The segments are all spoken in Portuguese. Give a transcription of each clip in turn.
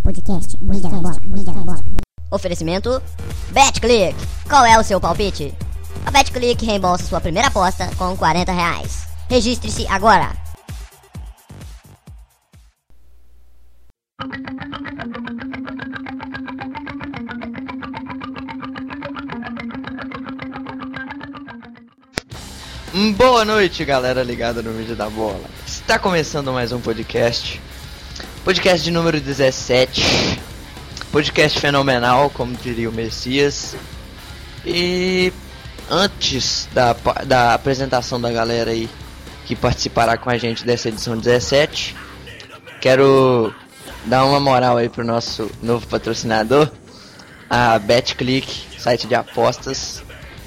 Oferecimento BetClick. Qual é o seu palpite? A BetClick reembolsa sua primeira aposta com R$40. Registre-se agora. Boa noite, galera ligada no Mídia da Bola. Está começando mais um podcast. Podcast de número 17. Podcast fenomenal, como diria o Messias. E antes da apresentação da galera aí que participará com a gente dessa edição 17, quero dar uma moral aí pro nosso novo patrocinador, a BetClick, site de apostas,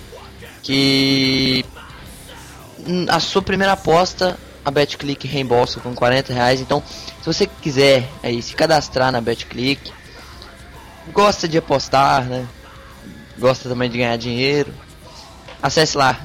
que a sua primeira aposta, a BetClick reembolsa com R$40. Então, se você quiser aí se cadastrar na BetClick, gosta de apostar, né? Gosta também de ganhar dinheiro, acesse lá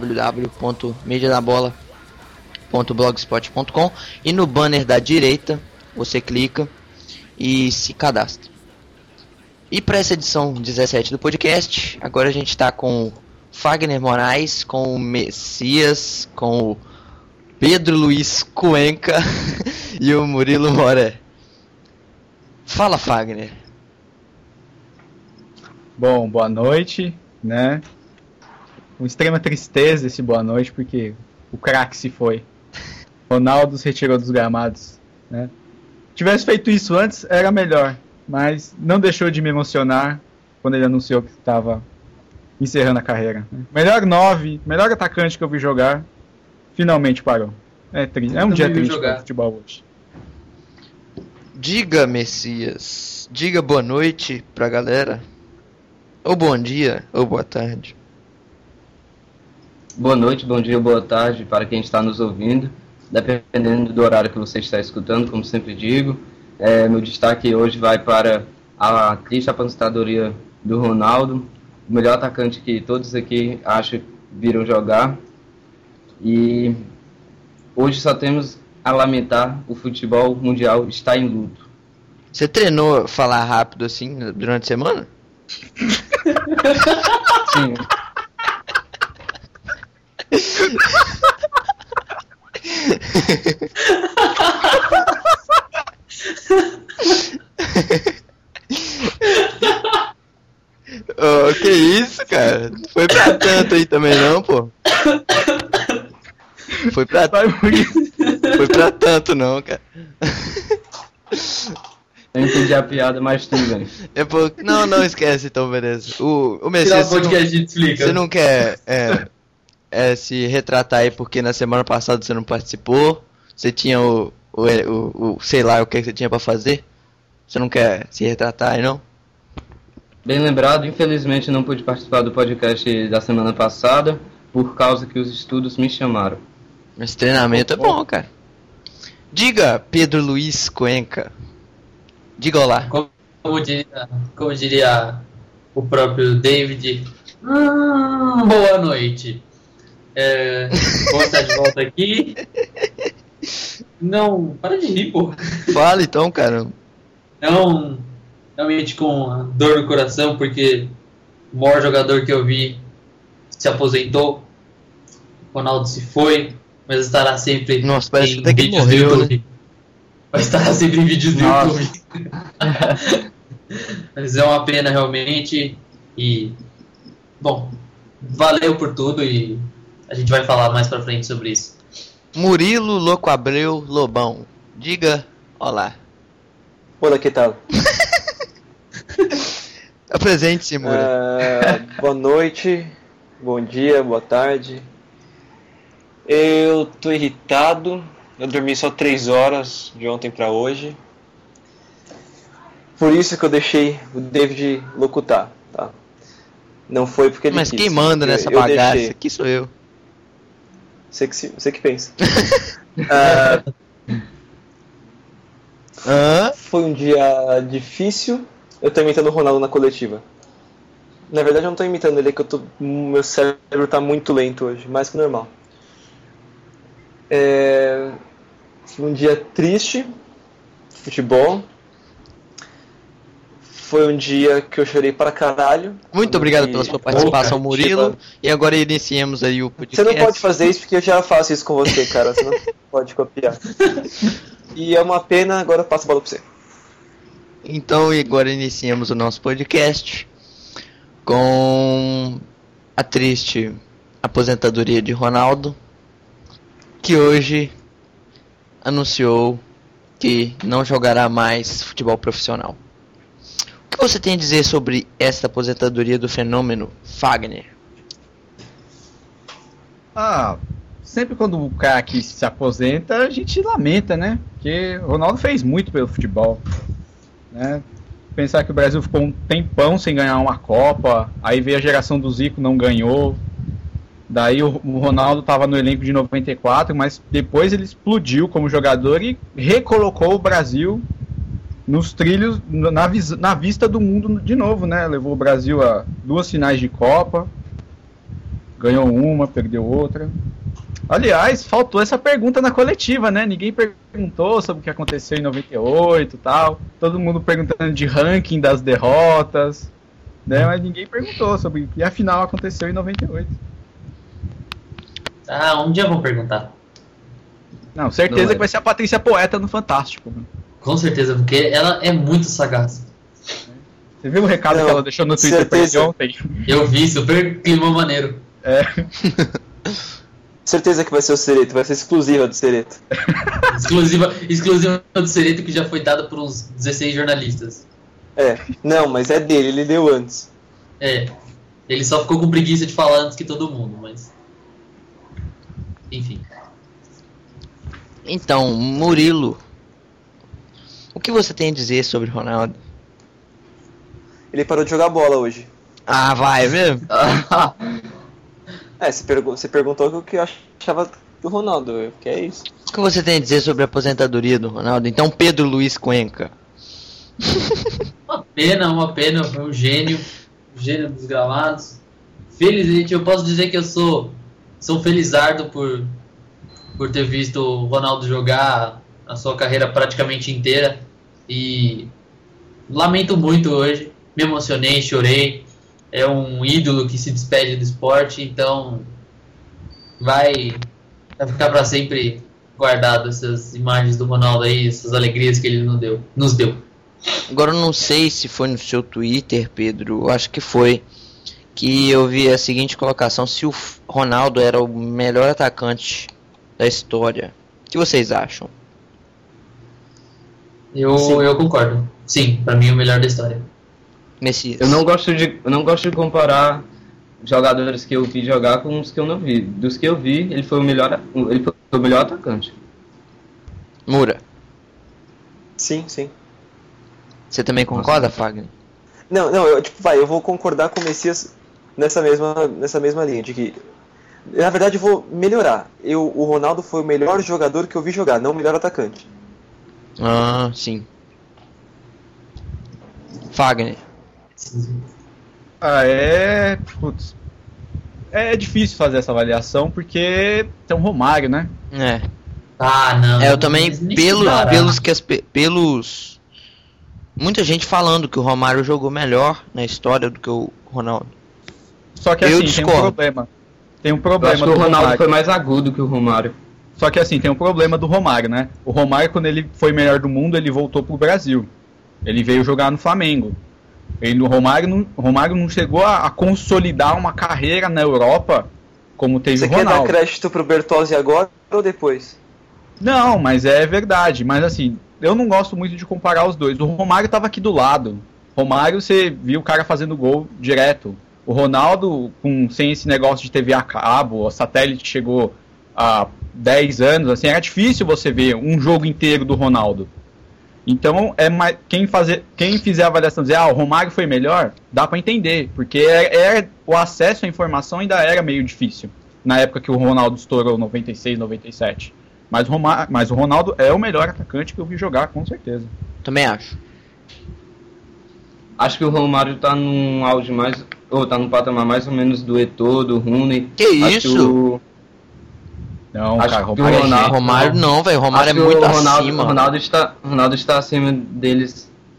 www.mediadabola.blogspot.com e no banner da direita você clica e se cadastra. E para essa edição 17 do podcast, agora a gente está com Fagner Moraes, com o Messias, com o Pedro Luiz Cuenca e o Murilo Moré. Fala, Fagner. Bom, boa noite, né? Com extrema tristeza esse boa noite, porque o craque se foi. Ronaldo se retirou dos gramados, né? Se tivesse feito isso antes, era melhor, mas não deixou de me emocionar quando ele anunciou que estava encerrando a carreira. Melhor 9, melhor atacante que eu vi jogar, finalmente parou. É um dia triste para o futebol hoje. Diga, Messias, diga boa noite pra galera. Ou bom dia, ou boa tarde. Boa noite, bom dia, boa tarde para quem está nos ouvindo, dependendo do horário que você está escutando, como sempre digo. Meu destaque hoje vai para a triste aposentadoria do Ronaldo, o melhor atacante que todos aqui acham viram jogar. E hoje só temos a lamentar: o futebol mundial está em luto. Você treinou falar rápido assim durante a semana? Sim. Oh, que isso, cara? Não foi pra tanto aí também não, pô. Foi pra tanto não, cara. Eu entendi a piada, mas tudo bem. Não esquece então, beleza. O Messias, você não quer se retratar aí porque na semana passada você não participou? Você tinha sei lá o que você tinha pra fazer? Você não quer se retratar aí não? Bem lembrado, infelizmente não pude participar do podcast da semana passada por causa que os estudos me chamaram. Esse treinamento é bom, cara. Diga, Pedro Luiz Cuenca. Diga olá. Como diria o próprio David, boa noite. Vou estar de volta aqui. Não, para de rir, pô. Fala então, cara. Não, realmente com dor no coração, porque o maior jogador que eu vi se aposentou. O Ronaldo se foi, mas estará sempre parece até que morreu. Do YouTube. Vai estar sempre em vídeos do YouTube. Mas é uma pena realmente. E bom, valeu por tudo e a gente vai falar mais pra frente sobre isso. Murilo Louco Abreu Lobão, diga olá. Olá, que tal? Apresente-se, Murilo. Boa noite, bom dia, boa tarde. Eu tô irritado. Eu dormi só 3 horas de ontem pra hoje. Por isso que eu deixei o David locutar, tá? Não foi porque ele Mas quis. Quem manda nessa bagaça? Aqui sou eu. Você que pensa. Foi um dia difícil. Eu tô imitando o Ronaldo na coletiva. Na verdade eu não tô imitando ele, é que meu cérebro tá muito lento hoje, mais que o normal. Foi um dia triste, futebol. foi um dia que eu chorei pra caralho. Muito obrigado pela sua participação, Murilo. E agora iniciemos aí o podcast. Você não pode fazer isso porque eu já faço isso com você, cara. Você não pode copiar. E é uma pena, agora eu passo a bola pra você. Então, e agora iniciemos o nosso podcast com a triste aposentadoria de Ronaldo, que hoje anunciou que não jogará mais futebol profissional. O que você tem a dizer sobre esta aposentadoria do fenômeno Fagner? Sempre quando o cara que se aposenta, a gente lamenta, né? Porque o Ronaldo fez muito pelo futebol, né? Pensar que o Brasil ficou um tempão sem ganhar uma Copa, aí veio a geração do Zico, não ganhou. Daí o Ronaldo estava no elenco de 94, mas depois ele explodiu como jogador e recolocou o Brasil nos trilhos, na vista do mundo de novo, né? Levou o Brasil a 2 finais de Copa, ganhou uma, perdeu outra. Aliás, faltou essa pergunta na coletiva, né? Ninguém perguntou sobre o que aconteceu em 98 e tal. Todo mundo perguntando de ranking das derrotas, né? Mas ninguém perguntou sobre o que afinal aconteceu em 98. Um dia vão perguntar. Não, certeza que vai ser a Patrícia Poeta no Fantástico. Com certeza, porque ela é muito sagaz. Você viu o recado que ela deixou no Twitter pra ele ontem? Eu vi, super clima maneiro. Certeza que vai ser o Cereto, vai ser exclusiva do Cereto. exclusiva do Cereto, que já foi dada por uns 16 jornalistas. Não, mas é dele, ele deu antes. Ele só ficou com preguiça de falar antes que todo mundo, mas... Enfim. Então, Murilo, o que você tem a dizer sobre Ronaldo? Ele parou de jogar bola hoje. Vai mesmo? Você perguntou o que eu achava do Ronaldo, que é isso. O que você tem a dizer sobre a aposentadoria do Ronaldo? Então, Pedro Luiz Cuenca. Uma pena, foi um gênio dos gramados. Felizmente, eu posso dizer que eu sou felizardo por ter visto o Ronaldo jogar a sua carreira praticamente inteira. E lamento muito hoje, me emocionei, chorei. É um ídolo que se despede do esporte, então vai ficar para sempre guardado essas imagens do Ronaldo aí, essas alegrias que ele nos deu. Agora eu não sei se foi no seu Twitter, Pedro, eu acho que foi, que eu vi a seguinte colocação: se o Ronaldo era o melhor atacante da história. O que vocês acham? Eu concordo. Sim, para mim é o melhor da história. Messias. Eu não gosto de comparar jogadores que eu vi jogar com os que eu não vi. Dos que eu vi, ele foi o melhor atacante. Mura. Sim. Você também concorda, Fagner? Não, eu vou concordar com o Messias nessa mesma linha, de que, na verdade, eu vou melhorar. O Ronaldo foi o melhor jogador que eu vi jogar, não o melhor atacante. Sim. Fagner. É difícil fazer essa avaliação porque tem um Romário, né? Não. Eu também, pelos muita gente falando que o Romário jogou melhor na história do que o Ronaldo. Só que assim, tem um problema. Eu acho que o Ronaldo foi mais agudo que o Romário. Só que assim, tem um problema do Romário, né? O Romário, quando ele foi melhor do mundo, ele voltou pro Brasil. Ele veio jogar no Flamengo. O Romário não chegou a consolidar uma carreira na Europa como teve o Ronaldo. Você quer dar crédito pro Bertozzi agora ou depois? Não, mas é verdade. Mas assim, eu não gosto muito de comparar os dois. O Romário tava aqui do lado. Romário, você viu o cara fazendo gol direto. O Ronaldo, sem esse negócio de TV a cabo, o satélite chegou há 10 anos, assim, era difícil você ver um jogo inteiro do Ronaldo. Então, quem fizer a avaliação dizer, o Romário foi melhor, dá pra entender, porque o acesso à informação ainda era meio difícil, na época que o Ronaldo estourou 96, 97. Mas o Ronaldo é o melhor atacante que eu vi jogar, com certeza. Também acho. Acho que o Romário tá num auge tá num patamar mais ou menos do Eto'o, do Rooney. Que isso? Não, acho cara, que o Romário não, velho. Romário é muito acima. O Ronaldo está acima deles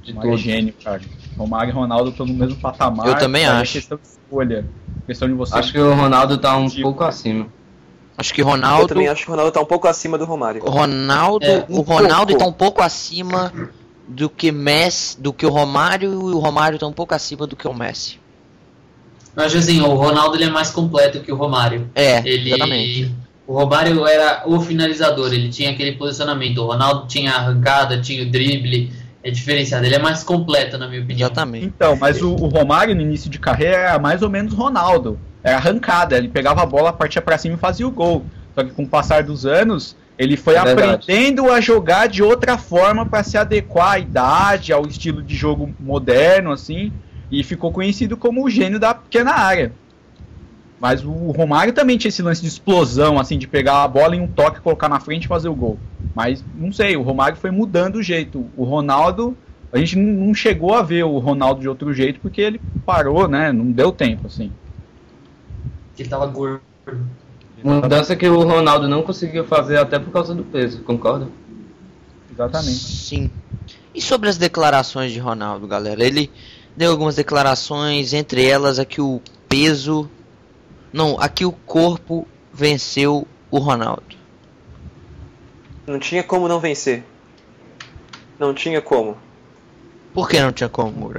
de Romário é todos. gênio, cara. Romário e Ronaldo estão no mesmo patamar. Eu também cara, acho. É questão de escolha. Questão de você. Acho que o Ronaldo tá um pouco acima. Acho que Eu Ronaldo. também acho que o Ronaldo tá um pouco acima do Romário. O Ronaldo está um pouco acima do que Messi, do que o Romário, e o Romário está um pouco acima do que o Messi. Eu acho assim, o Ronaldo ele é mais completo que o Romário. Exatamente. O Romário era o finalizador, ele tinha aquele posicionamento. O Ronaldo tinha a arrancada, tinha o drible, é diferenciado. Ele é mais completo, na minha opinião. Exatamente. Então, mas o Romário no início de carreira era mais ou menos Ronaldo. Era arrancada, ele pegava a bola, partia pra cima e fazia o gol. Só que com o passar dos anos, ele foi aprendendo a jogar de outra forma para se adequar à idade, ao estilo de jogo moderno, assim, e ficou conhecido como o gênio da pequena área. Mas o Romário também tinha esse lance de explosão, assim, de pegar a bola em um toque, colocar na frente e fazer o gol. Mas, não sei, o Romário foi mudando o jeito. O Ronaldo, a gente não chegou a ver o Ronaldo de outro jeito, porque ele parou, né, não deu tempo, assim. Ele tava gordo. Mudança que o Ronaldo não conseguiu fazer até por causa do peso, concorda? Exatamente. Sim. E sobre as declarações de Ronaldo, galera? Ele deu algumas declarações, entre elas aqui o peso... Não, aqui o corpo venceu o Ronaldo. Não tinha como não vencer. Não tinha como. Por que não tinha como, Moura?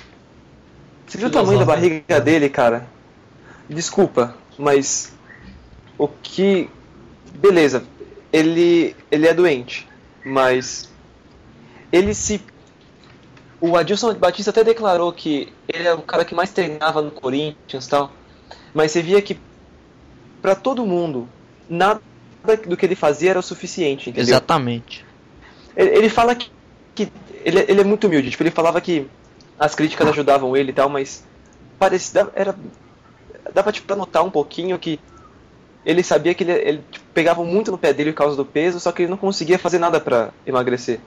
Você viu o tamanho da barriga dele, cara? Desculpa, mas o que... Beleza, ele é doente, mas ele se... O Adilson Batista até declarou que ele é o cara que mais treinava no Corinthians e tal, mas você via que pra todo mundo, nada do que ele fazia era o suficiente, entendeu? Exatamente. Ele fala que ele é muito humilde, tipo, ele falava que as críticas ajudavam ele e tal, mas parecia... Dava tipo, pra notar um pouquinho que ele sabia que ele tipo, pegava muito no pé dele por causa do peso, só que ele não conseguia fazer nada pra emagrecer.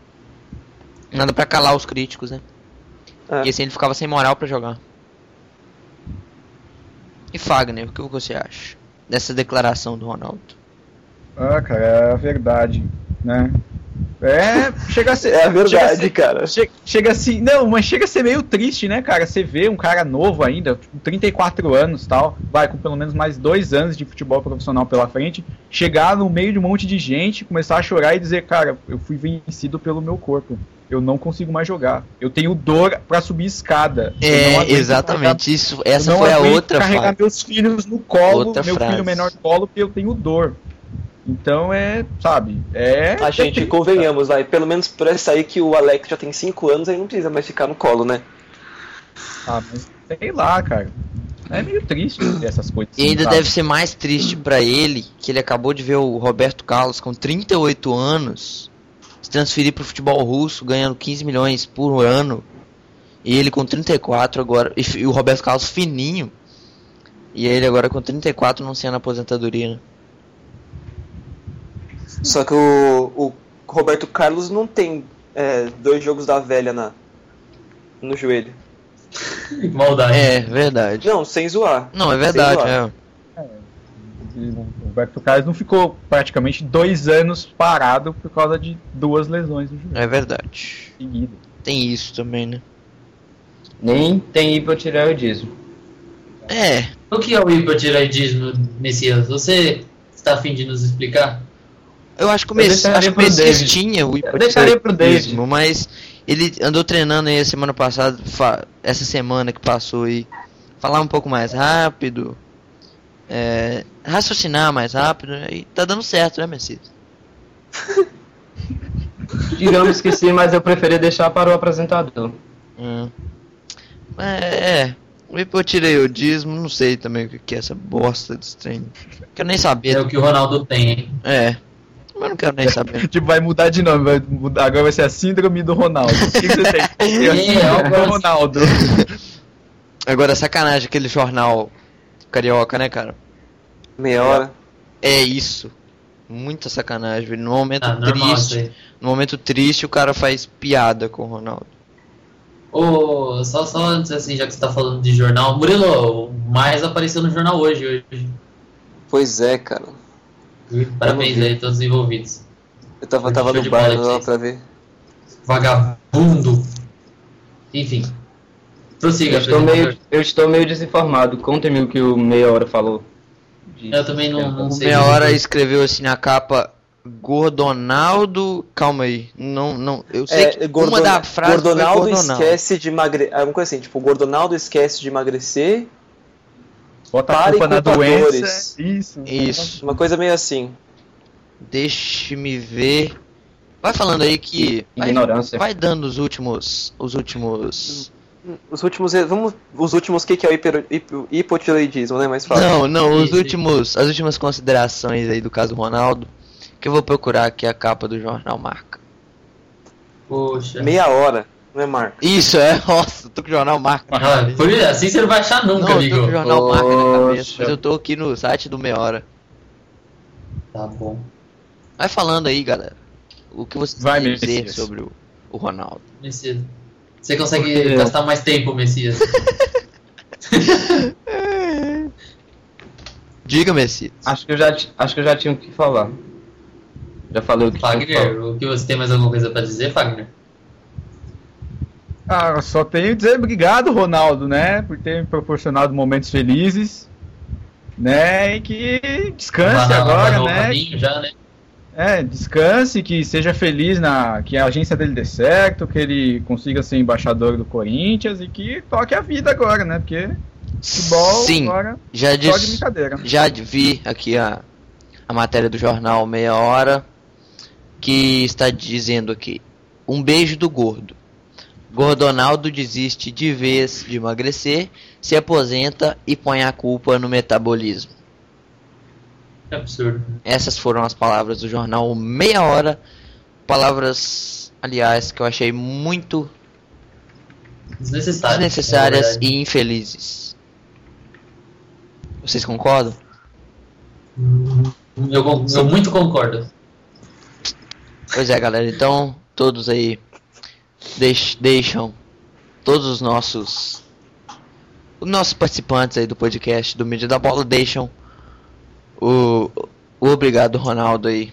Nada pra calar os críticos, né? É. E assim ele ficava sem moral pra jogar. E Fagner, o que você acha dessa declaração do Ronaldo? Ah, cara, é a verdade, né? Chega a ser... É a verdade, chega a ser, cara. Chega assim... Não, mas chega a ser meio triste, né, cara? Você vê um cara novo ainda, tipo, 34 anos e tal, vai com pelo menos mais 2 anos de futebol profissional pela frente, chegar no meio de um monte de gente, começar a chorar e dizer, cara, eu fui vencido pelo meu corpo. Eu não consigo mais jogar. Eu tenho dor pra subir escada. Exatamente. Essa foi a outra frase. Carregar meus filhos no colo, outra meu frase. Filho menor no colo, porque eu tenho dor. Então sabe, A gente, convenhamos, vai, pelo menos por essa aí que o Alex já tem 5 anos, aí não precisa mais ficar no colo, né? Ah, mas sei lá, cara. É meio triste ver essas coisas. E ainda sabe? deve ser mais triste pra ele, que ele acabou de ver o Roberto Carlos com 38 anos se transferir pro futebol russo, ganhando 15 milhões por ano. E ele com 34 agora, e o Roberto Carlos fininho. E ele agora com 34 não sendo aposentadoria, né? Só que o Roberto Carlos não tem 2 jogos da velha no joelho. Maldade. É, verdade. Não, sem zoar. Não, é verdade, Sem zoar. O Roberto Carlos não ficou praticamente 2 anos parado por causa de 2 lesões no joelho. É verdade. Seguido. Tem isso também, né? Nem tem hipotireoidismo. O que é o hipotireoidismo, Messias? Você está a fim de nos explicar? Eu acho que o deixaria pro Messias David. tinha o deixaria pro David. hipotireoidismo, mas ele andou treinando aí a semana passada, essa semana que passou aí, falar um pouco mais rápido, raciocinar mais rápido, e tá dando certo, né, Messias? Digamos que sim, mas eu preferi deixar para o apresentador. O hipotireoidismo, não sei também o que é essa bosta desse treino. Quero nem saber. É o que o Ronaldo tem, hein? Mas eu não quero nem saber. Tipo, vai mudar de nome, agora vai ser a síndrome do Ronaldo. O que você tem? A síndrome do Ronaldo. Agora, sacanagem aquele jornal carioca, né, cara? Meia hora. É isso. Muita sacanagem, velho. No momento normal isso aí. triste, o cara faz piada com o Ronaldo. Só antes, assim, já que você tá falando de jornal, Murilo, o mais apareceu no jornal hoje. Pois é, cara. Parabéns aí, todos envolvidos. Eu tava Show no de bar bola, lá vocês. pra ver. vagabundo. Enfim. Prossiga, eu estou meio desinformado. Conte-me o que o Meia Hora falou. Eu também não sei. Meia Hora escreveu assim na capa: Gordonaldo. Calma aí. Não. Eu sei que uma da frase. Gordonaldo esquece de emagrecer. Alguma coisa assim, tipo, Gordonaldo esquece de emagrecer. Bota a culpa na doença. Isso. Uma coisa meio assim. Deixe-me ver. Vai falando aí que. Ignorância. Vai dando os últimos. Os últimos que é o hipotireoidismo, né? Mais fácil. Não, as últimas considerações aí do caso Ronaldo, que eu vou procurar aqui a capa do jornal Marca. Poxa. Meia hora, não é Marca? Isso, nossa, tô com o jornal Marca. Por isso, assim você não vai achar nunca, amigo. Eu tô com o jornal Marca na cabeça, mas eu tô aqui no site do Meia Hora. Tá bom. Vai falando aí, galera, o que você vai tem a dizer sobre o Ronaldo. Messias. Você consegue gastar mais tempo, Messias. Diga, Messias. Acho que eu já tinha o que falar. Já falei o que tinha que falar. Fagner, o que você tem mais alguma coisa pra dizer, Fagner? Só tenho a dizer obrigado, Ronaldo, né? Por ter me proporcionado momentos felizes. Né? E que descanse agora, né? Já, né? Descanse, que seja feliz que a agência dele dê certo, que ele consiga ser embaixador do Corinthians e que toque a vida agora, né? Porque futebol agora só de brincadeira. Já vi aqui a matéria do jornal Meia Hora, que está dizendo aqui: um beijo do gordo. Gordonaldo desiste de vez de emagrecer, se aposenta e põe a culpa no metabolismo. Que absurdo. Essas foram as palavras do jornal Meia Hora. Palavras, aliás, que eu achei muito desnecessárias e infelizes. Vocês concordam? Eu muito concordo. Pois é, galera. Então, todos aí deixam todos os nossos participantes aí do podcast do Mídia da Bola deixam o obrigado, Ronaldo, aí.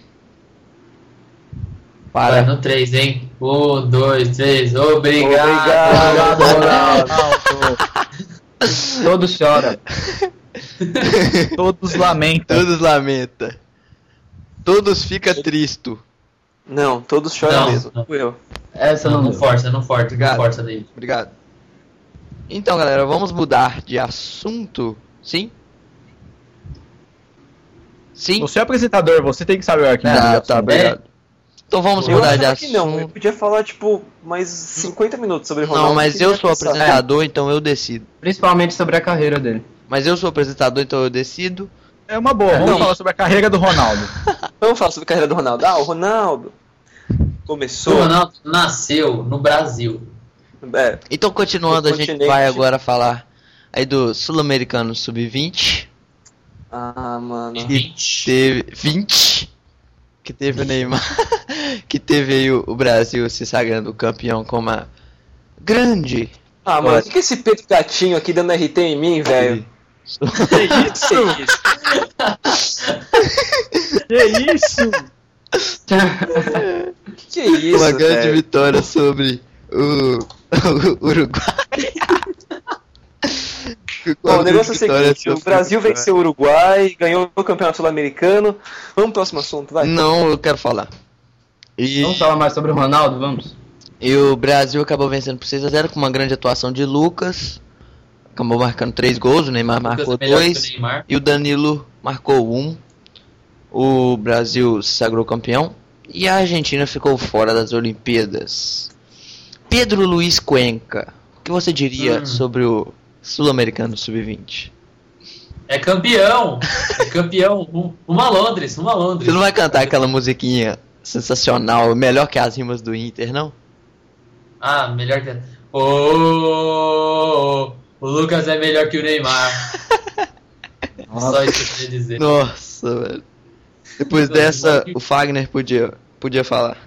Vai no 3, hein? 1, 2, 3, obrigado, Ronaldo. Todos choram. Todos lamentam. Todos ficam tristes. Não, todos choram mesmo. Eu. Essa não força dele. Obrigado. Então, galera, vamos mudar de assunto. Sim? Sim? Você é apresentador, você tem que saber aqui. Tá, obrigado. Então vamos mudar de assunto. Não, eu podia falar, mais 50 minutos sobre o Ronaldo. Não, mas eu sou apresentador, então eu decido. Principalmente sobre a carreira dele. Mas eu sou apresentador, então eu decido. É uma boa, vamos falar sobre a carreira do Ronaldo. Vamos falar sobre a carreira do Ronaldo. O Ronaldo começou... O Ronaldo nasceu no Brasil. Então, continuando, a gente vai agora falar aí do Sul-Americano Sub-20. Mano. 20. Que teve o Neymar. Que teve aí o Brasil se sagrando campeão com uma grande... mano, o que é esse Pedro Gatinho aqui dando RT em mim, velho? Que isso? Que isso, uma grande vitória sobre o Uruguai. O negócio é o seguinte, o Brasil venceu o Uruguai, ganhou o campeonato sul-americano. Vamos pro próximo assunto, vai. Não, eu quero falar. Vamos falar mais sobre o Ronaldo, vamos? E o Brasil acabou vencendo por 6-0 com uma grande atuação de Lucas. Acabou marcando 3 gols, o Neymar marcou 2 e o Danilo marcou 1. O Brasil se sagrou campeão e a Argentina ficou fora das Olimpíadas. Pedro Luiz Cuenca, o que você diria sobre o Sul-Americano Sub-20? É campeão! Uma Londres. Você não vai cantar aquela musiquinha sensacional, melhor que as rimas do Inter, não? Melhor que... O Lucas é melhor que o Neymar. Só isso que eu queria dizer. Nossa, velho. Depois dessa, o Fagner podia falar.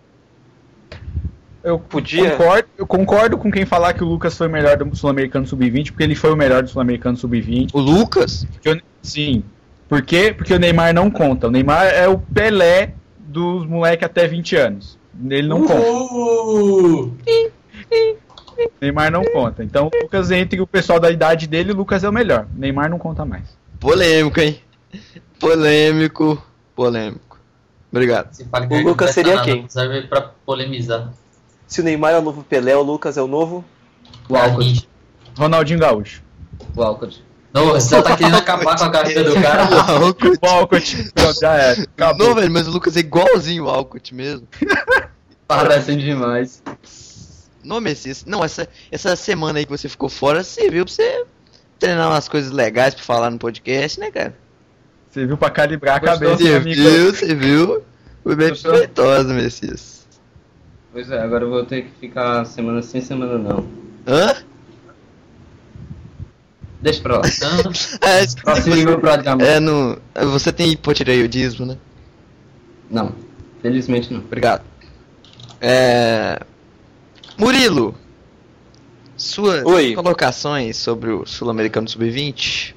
Eu concordo com quem falar que o Lucas foi o melhor do Sul-Americano Sub-20, porque ele foi o melhor do Sul-Americano Sub-20. O Lucas? Sim. Por quê? Porque o Neymar não conta. O Neymar é o Pelé dos moleques até 20 anos. Ele não conta. Neymar não conta. Então o Lucas, entre o pessoal da idade dele, o Lucas é o melhor. Neymar não conta mais. Polêmico, hein? Polêmico. Obrigado. O Lucas seria quem? Serve pra polemizar. Se o Neymar é o novo Pelé, o Lucas é o novo... O Alcott. Ronaldinho Gaúcho. O Alcott. Não, você tá querendo acabar com a carreira do cara. O Alcott. Pronto, já é. Acabou. Não, velho, mas o Lucas é igualzinho o Alcott mesmo. Parecem demais. Não, Messias. Não, essa semana aí que você ficou fora, serviu pra você treinar umas coisas legais pra falar no podcast, né, cara? Você viu pra calibrar a Gostou? cabeça, Você amigo. viu, você viu? Foi bem Gostou? proveitosa, Messias. Pois é, agora eu vou ter que ficar semana sim, semana não. Hã? Deixa pra lá. É, Próximo nível praticamente. você tem hipotireoidismo, né? Não, felizmente não. Obrigado. Murilo, suas Oi. colocações sobre o Sul-Americano Sub-20.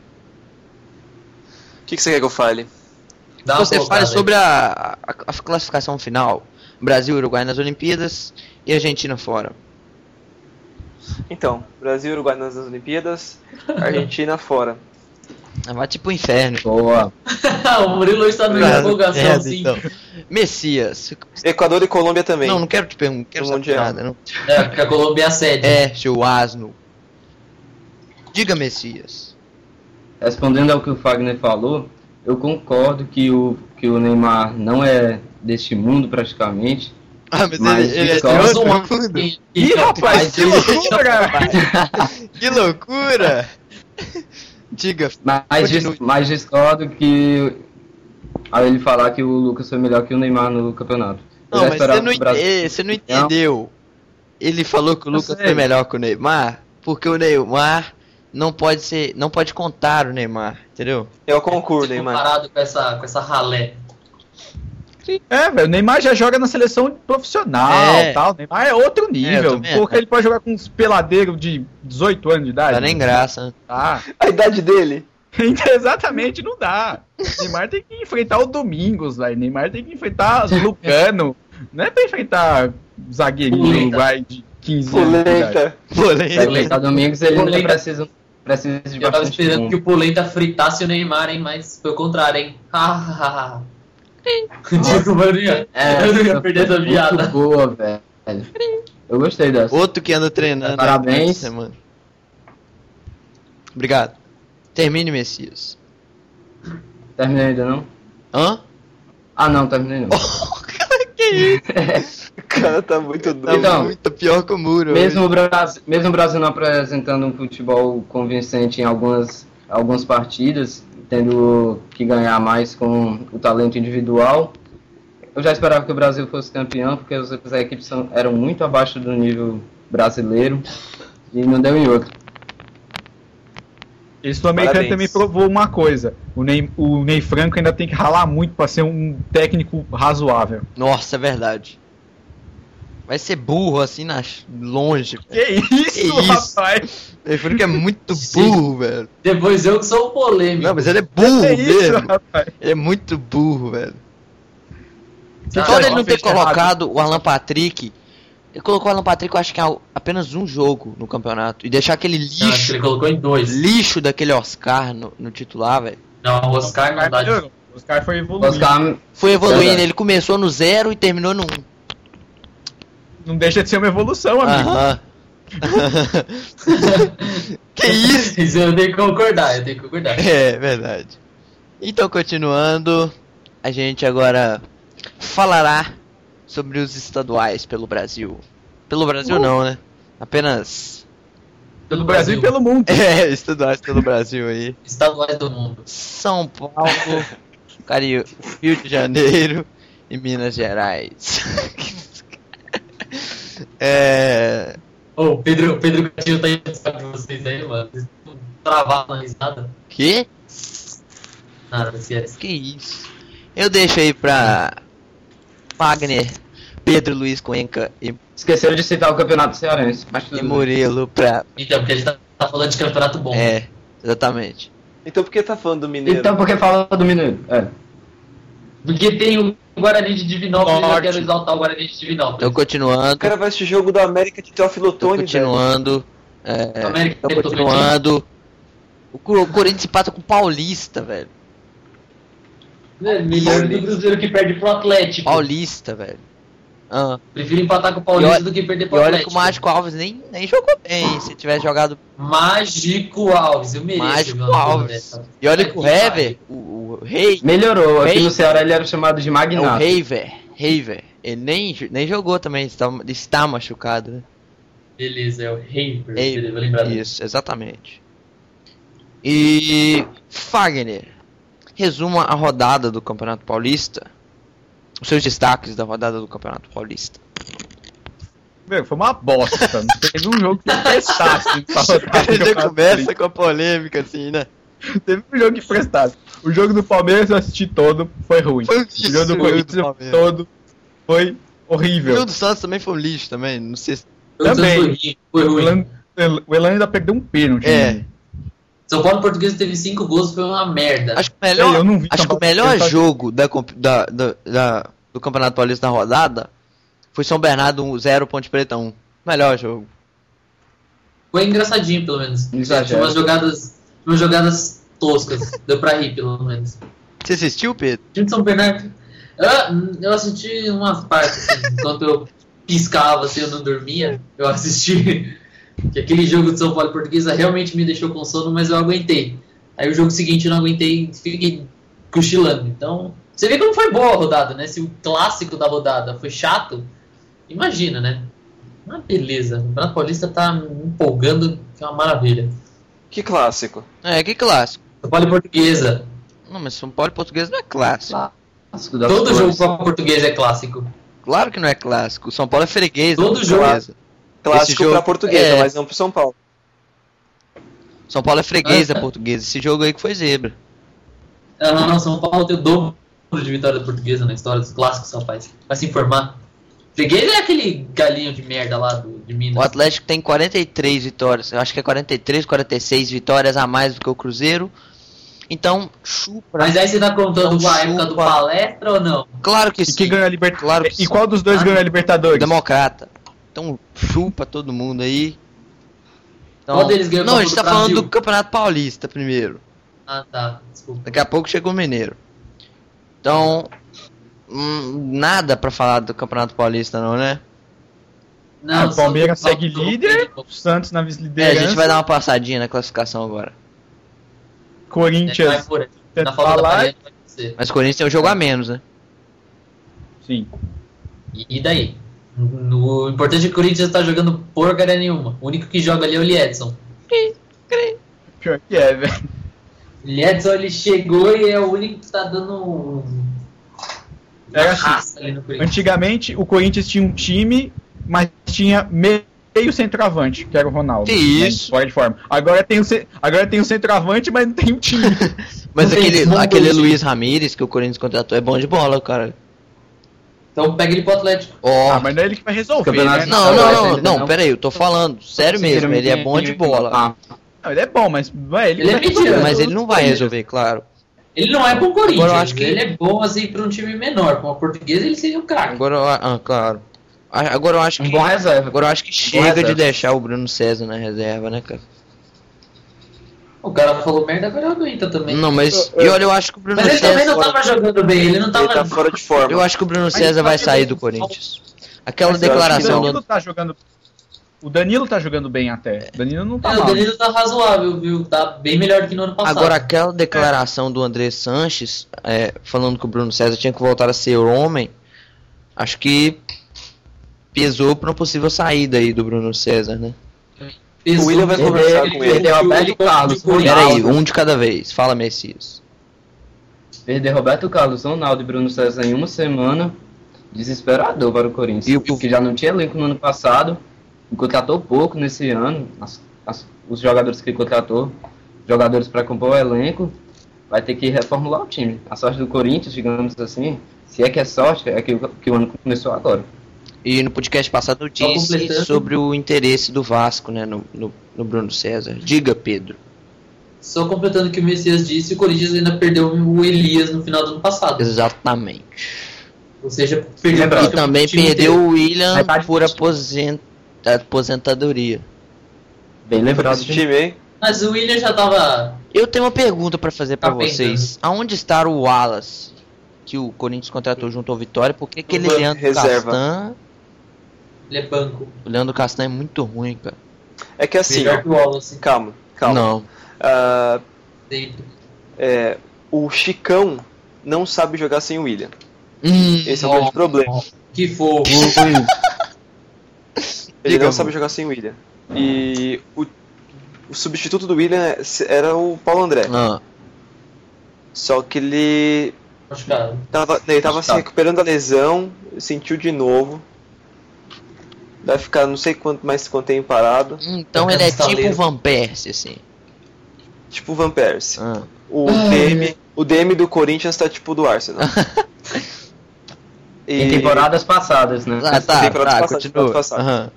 O que você quer que eu fale? Dá uma Você colocada fala aí. sobre a classificação final. Brasil e Uruguai nas Olimpíadas e Argentina fora. Então, Brasil e Uruguai nas Olimpíadas, Argentina fora. Vai tipo o inferno. Boa. O Murilo está numa empolgação, sim. Então. Messias. Equador e Colômbia também. Não quero te perguntar, não quero No saber Mundial. nada. Não. É, porque a Colômbia é a sede. Seu asno. Diga, Messias. Respondendo ao que o Fagner falou, eu concordo que o Neymar não é deste mundo praticamente. Ah, mas Mas ele é de discordo. outro Mais um mundo. Ih, rapaz, que loucura! Que loucura! Diga. Mas discordo que ao ele falar que o Lucas foi melhor que o Neymar no campeonato. Eu Não, já mas esperava que o Brasil- você não entendeu. Ele falou que o Lucas sei. foi melhor que o Neymar, porque o Neymar não pode contar o Neymar, entendeu? É o concurso, Neymar. Comparado com essa ralé. É, velho, o Neymar já joga na seleção profissional É. e tal. O Neymar é outro eu nível. também Porque acho. ele pode jogar com uns peladeiros de 18 anos de idade. Não dá nem graça. Tá. A idade dele. Exatamente, não dá. O Neymar tem que enfrentar o Domingos, velho. O Neymar tem que enfrentar o Lucano. Não é pra enfrentar zagueirinho do Polenta. Uruguai de 15 anos. de idade. Polenta. Vai enfrentar Domingos, ele ainda Polenta. precisa de Eu tava bastante esperando tempo. que o Polenta fritasse o Neymar, hein? Mas foi o contrário, hein? Desculpa, eu não ia perder essa muito piada. boa, velho. Eu gostei dessa. Outro que anda treinando. Parabéns. aí essa semana. Obrigado. Termine, Messias. Terminei ainda não? Hã? Ah, não, terminei não. Que isso? O cara tá muito Tá doido. Então, muito pior que o Muro. Mesmo o Brasil não apresentando um futebol convincente em algumas partidas, tendo que ganhar mais com o talento individual, eu já esperava que o Brasil fosse campeão, porque as outras equipes eram muito abaixo do nível brasileiro e não deu em outro. Esse sul-americano Parabéns. também provou uma coisa. O Ney Franco ainda tem que ralar muito pra ser um técnico razoável. Nossa, é verdade. Vai ser burro assim longe. Que isso, isso? rapaz? Ele falou que é muito Sim. burro, velho. Depois eu que sou o polêmico. Não, mas ele é burro Que isso, mesmo. rapaz? Ele é muito burro, velho. Você Fora acha ele não que ter fez de errado? colocado o Alan Patrick. Ele colocou o Alan Patrick, eu acho que é apenas um jogo no campeonato. E deixar aquele Não, acho que lixo, ele colocou em 2. lixo daquele Oscar no titular, velho. Não, o Oscar não dá de... melhorou. O Oscar foi evoluindo. Oscar, Foi evoluindo, Verdade. ele começou no 0 e terminou no 1. Não deixa de ser uma evolução, amigo. Aham. Que isso? Isso eu tenho que concordar, É verdade. Então, continuando, a gente agora falará sobre os estaduais pelo Brasil. Pelo Brasil não, né? Apenas... Pelo Brasil e pelo mundo. Estaduais pelo Brasil aí. Estaduais do mundo. São Paulo, Rio de Janeiro e Minas Gerais. Ô, o Pedro Gatinho tá engraçado de vocês aí, mano. Vocês estão travados na risada. Que? Nada, esquece. Que isso? Eu deixo aí pra Wagner, Pedro Luiz Cuenca e esqueceram de citar o Campeonato Cearense. Mas tudo bem. Murilo pra... Então, porque a gente tá falando de campeonato bom. Exatamente. Então por que tá falando do Mineiro? Então, por que fala do Mineiro? É. Porque tem Guarani de Divinópolis, eu Norte. quero exaltar o Guarani de Divinópolis. Então, continuando. O cara vai assistir jogo do América de Teófilo Tô Otoni, velho. continuando. América Tô continuando. O Corinthians empata com o Paulista, velho. Melhor do Cruzeiro que perde pro Atlético. Paulista, velho. Ah. Prefiro empatar com o Paulista E do que perder E pro olha Atlético. que o Mágico Alves nem jogou bem. Se tivesse jogado Mágico Alves, eu mereço. Mágico meu nome Alves. dessa. E olha que o Aqui, Hever, o rei, Melhorou, aqui Rei- no Ceará ele era chamado de é o Magnato. Heiver. Ele nem jogou também, está machucado, né? Beleza, é o Heiver. Heiver, Vou lembrar dele. Isso, exatamente. E Fagner, resuma a rodada do Campeonato Paulista. Os seus destaques da rodada do Campeonato Paulista. Meu, foi uma bosta. Não teve um jogo que prestasse. pra rodar o Já Campeonato começa com a polêmica, assim, né? Paulista. Teve um jogo que prestasse. O jogo do Palmeiras eu assisti todo, foi ruim. Foi um O lixo, jogo do o Corinthians do eu Palmeiras. assisti todo, foi O horrível. jogo do Santos também foi um lixo também, não sei se... Também. Foi O ruim. Elan ainda perdeu um pênalti. É. né? São Paulo Português teve 5 gols, foi uma merda. Acho que o melhor, Eu não vi acho São que o Paulo melhor Paulista. jogo do Campeonato Paulista da rodada foi São Bernardo 0, Ponte Preta 1. Melhor jogo. Foi engraçadinho, pelo menos. Exagero. Tinha umas jogadas toscas. Deu pra rir, pelo menos. Você assistiu, Pedro? O time de São Bernardo. Eu assisti umas partes, assim, enquanto eu piscava, assim, eu não dormia. Eu assisti. Que aquele jogo de São Paulo e Portuguesa realmente me deixou com sono, mas eu aguentei. Aí o jogo seguinte eu não aguentei e fiquei cochilando. Então, você vê como foi boa a rodada, né? Se o clássico da rodada foi chato, imagina, né? Uma beleza. O Campeonato Paulista tá me empolgando, que é uma maravilha. Que clássico. É, que clássico. São Paulo e Portuguesa. Não, mas São Paulo e Português não é clássico. Clássico das Todo cores. jogo com a Portuguesa é clássico. Claro que não é clássico. São Paulo é freguês. Todo da jogo. Portuguesa. Clássico jogo- pra Portuguesa, é. mas não pro São Paulo. São Paulo é freguês da Portuguesa. Esse jogo aí que foi zebra. Não, São Paulo tem o dobro de vitória da Portuguesa na história dos clássicos, rapaz. Vai se informar. Freguês é aquele galinho de merda lá de O Minas. Atlético tem 43 vitórias. Eu acho que é 43, 46 vitórias a mais do que o Cruzeiro. Então, chupa. Mas aí você tá contando Então, com a época do chupa. Palestra ou não? Claro que E sim. quem ganhou a Libertadores? Claro que E sim. qual dos dois ganhou a Libertadores? Democrata. Então, chupa todo mundo aí. Então, Qual deles ganhou a não, a Copa gente do tá falando Brasil? do Campeonato Paulista primeiro. Ah, tá. Desculpa. Daqui a pouco chegou o Mineiro. Então, nada pra falar do Campeonato Paulista não, né? Não, o Palmeiras só- segue só- líder, o Santos na É, vice-liderança, a gente vai dar uma passadinha na classificação agora. Vai Corinthians por aí. tenta Na falta da falar. Mariana vai ser. Mas o Corinthians tem um jogo a menos, né? Sim. E daí? O importante é que o Corinthians tá jogando porcaria nenhuma. O único que joga ali é o Liedson. Pior que é, velho. O Liedson, ele chegou e é o único que tá dando uma Era assim, raça ali no Corinthians. antigamente o Corinthians tinha um time, mas tinha meio centroavante, que era o Ronaldo. Que né, isso? fora de forma. Agora tem o centroavante, mas não tem um time. Mas Não tem desmontou aquele o time. Luiz Ramírez que o Corinthians contratou é bom de bola, cara. Então pega ele pro Atlético. Ó. Ah, mas não é ele que vai resolver, Campeonato- né? Não, pera aí, eu tô falando, sério mesmo, ele é bom de bola. Ah, Não, ele é bom, mas não é ele que Ele é vai resolver. mentira. Mas ele não vai resolver, claro. Ele não é pro Corinthians. Agora eu acho que- Ele é bom assim pra um time menor. Com a Portuguesa ele seria um craque. Claro. Agora eu acho um que bom reserva. agora eu acho que chega reserva. de deixar o Bruno César na reserva, né, cara? O cara falou merda, agora aguenta também. Não, mas eu acho que o Bruno Mas ele também César, não tava jogando bem. Ele não Ele tava. tá fora de forma. eu acho que o Bruno César vai sair do Corinthians. Aquela Mas eu acho que declaração o Danilo do tá jogando. O Danilo tá jogando bem até. O Danilo não tá O mal. Danilo tá razoável, viu? Tá bem melhor do que no ano passado. Agora, aquela declaração do André Sanches, falando que o Bruno César tinha que voltar a ser homem, acho que pesou pra uma possível saída aí do Bruno César, né? Pesou, O William vai ele- conversar ele- com ele. ele- Roberto Carlos, ele- Pera aí, um de cada vez. Fala, Messias. Perder Roberto Carlos, Ronaldo e Bruno César em uma semana, desesperador para o Corinthians. E o- Porque já não tinha elenco no ano passado, contratou pouco nesse ano, os jogadores que contratou, jogadores para compor o elenco, vai ter que reformular o time. A sorte do Corinthians, digamos assim, se é que é sorte, é que o ano começou agora. E no podcast passado eu disse completando. sobre o interesse do Vasco, né, no Bruno César. Diga, Pedro. Só completando o que o Messias disse, o Corinthians ainda perdeu o Elias no final do ano passado. Exatamente. Ou seja, perdeu Lembrando, E também o time perdeu inteiro. o William Metade por do time. aposentadoria. Bem lembrado. Esse time aí. Mas o William já tava. Eu tenho uma pergunta pra fazer pra Tá vocês. Aonde está o Wallace, que o Corinthians contratou junto ao Vitória? Por que aquele banco, Leandro reserva. Castan... Ele é banco. O Leandro Castan é muito ruim, cara. É que assim, Melhor que o Wallace. calma. Não. Ah, Dentro. o Chicão não sabe jogar sem o William. Esse é o Ó, grande problema. Que fofo. Ele Diga, não sabe jogar sem o William. E o substituto do William era o Paulo André. Ah, Só que ele Machucado. tava se Machucado. recuperando da lesão, sentiu de novo. Vai ficar não sei quanto tempo parado. então Tá ele é estaleiro. tipo o Van Persie, assim. Tipo o Van Persie. Ah. O DM do Corinthians tá tipo do Arsenal. Em temporadas passadas, né? Ah, tá, temporada passada, continua. temporada passada. Aham.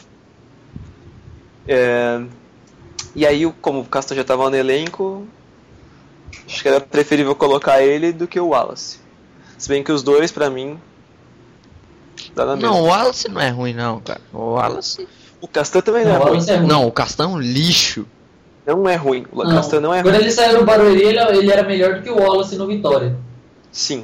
E aí, como o Castan já tava no elenco, acho que era preferível colocar ele do que o Wallace. Se bem que os dois, pra mim, dá na mesma. Não, o Wallace não é ruim, não, cara. O Wallace. O Castan também não é Não, o ruim. Wallace é ruim. Não, o Castan é um lixo. Não é ruim. O Castan não é Quando ruim. ele saiu do Barueri, ele era melhor do que o Wallace no Vitória. Sim.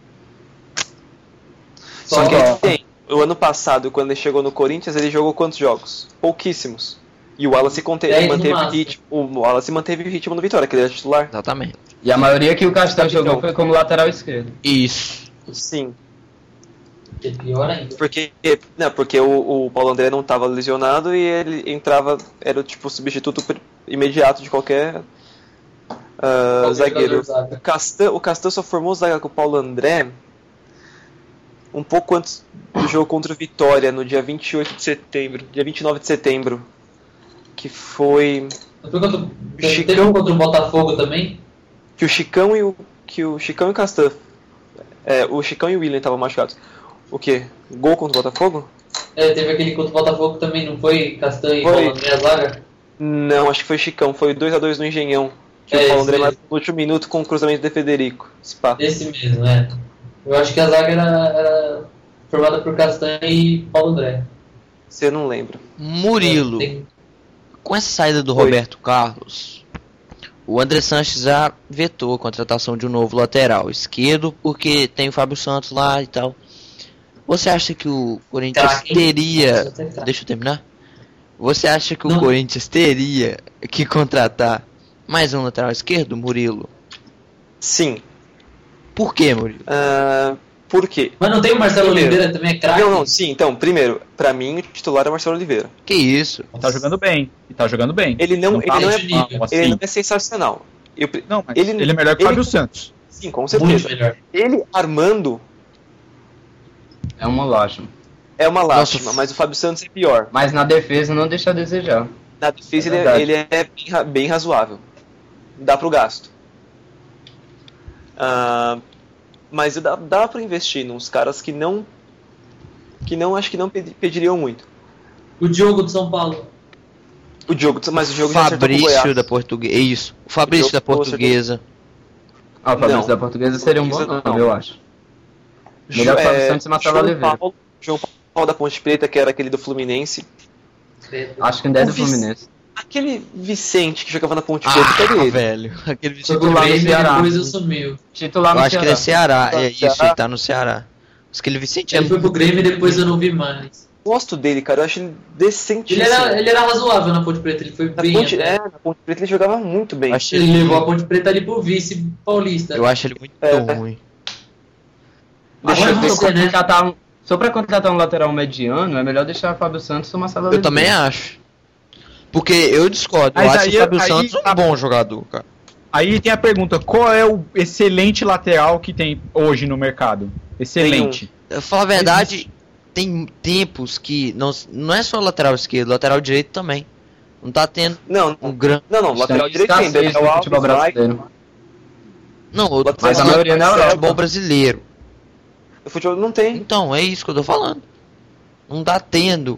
Só que aí tem. O ano passado, quando ele chegou no Corinthians, ele jogou quantos jogos? Pouquíssimos. E o Wallace 10 no manteve máximo. ritmo. O Wallace manteve ritmo no Vitória, que ele era titular. Exatamente. E a maioria que o Castan Capitão. jogou foi como lateral esquerdo. Isso. Sim. Que é pior ainda. Porque o Paulo André não estava lesionado e ele entrava, era o tipo substituto imediato de qualquer Qualquer zagueiro. jogador de zaga. O Castan só formou zaga com o Paulo André um pouco antes do jogo contra o Vitória, no dia 28 de setembro, dia 29 de setembro, que foi Não foi contra, Chicão. teve um contra o Botafogo também? que o Chicão e o Castan, o Chicão e o William estavam machucados. O quê? Gol contra o Botafogo? Teve aquele contra o Botafogo também, não foi? Castanho e Foi. Paulo André a zaga? Não, acho que foi Chicão, foi 2-2 no Engenhão. Que o Paulo André esse marcou no último minuto com o cruzamento de Federico. Spa. Esse mesmo, né? Eu acho que a zaga era formada por Castanho e Paulo André. Você não lembra. Murilo. Tem- Com essa saída do Oi. Roberto Carlos, o André Sanches já vetou a contratação de um novo lateral esquerdo, porque tem o Fábio Santos lá e tal. Você acha que o Corinthians Craque, hein? teria... Até craque. Deixa eu terminar. Você acha que o Não. Corinthians teria que contratar mais um lateral esquerdo, Murilo? Sim. Por que, Murilo? Por quê? Mas não tem o Marcelo Primeiro. Oliveira também, é craque? Não, sim, então, primeiro, pra mim o titular é o Marcelo Oliveira. Que isso? Ele tá jogando bem. Ele tá jogando bem. Ele não, tá ele não é, de nível. assim. ele não é sensacional. Não, mas ele- ele é melhor que o ele- Fábio Santos. Sim, com Muito certeza. melhor. Ele armando É uma lástima. é uma Nossa. lástima, mas o Fábio Santos é pior. Mas na defesa não deixa a desejar. Na defesa É verdade. ele é bem razoável. Dá pro gasto. Mas dá pra investir nos caras que não acho que não pediriam muito. O Diogo do São Paulo. Mas o Diogo já acertou com o Fabrício Goiás. da Portuguesa. Isso. O Fabrício Diogo da Portuguesa. Ah, o Fabrício Não. da Portuguesa seria um bom Portuguesa nome, não. eu acho. Melhor que o Fábio Santos e Marcelo Oliveira. João Paulo da Ponte Preta, que era aquele do Fluminense. Acho que ainda é do O Vic- Fluminense. Aquele Vicente que jogava na Ponte Preta, cadê ele? velho. Aquele Foi Vicente. pro Titular no Grêmio e Ceará. depois eu sumiu. Titular Eu no acho que ele é Ceará. Ceará. É isso, ele tá no Ceará. Aquele Vicente é Ele foi pro Grêmio e depois eu não vi mais. Gosto dele, cara. Eu acho ele Ele decentíssimo. era razoável na Ponte Preta, ele foi Na bem. Ponte, até. na Ponte Preta ele jogava muito bem. Eu acho Ele ele, levou a Ponte Preta ali pro vice paulista. eu acho ele muito É. ruim. Deixa Agora eu ver. você, né? Só pra contratar um lateral mediano, é melhor deixar o Fábio Santos ou o Marcelo Eu Oliveira. também acho. Porque eu discordo. Eu Mas acho aí- o Fábio aí Santos um tá- bom jogador, cara. Aí tem a pergunta: qual é o excelente lateral que tem hoje no mercado? Excelente. Eu falo a verdade, tem tempos que não é só lateral esquerdo, lateral direito também. Não tá tendo Não, um grande. lateral Tem direito tem. escassez Daniel no Alves, futebol Mike. brasileiro. Não, eu tô Mas a falando maioria na do Europa. futebol brasileiro. O futebol não tem. Então, é isso que eu tô falando. Não tá tendo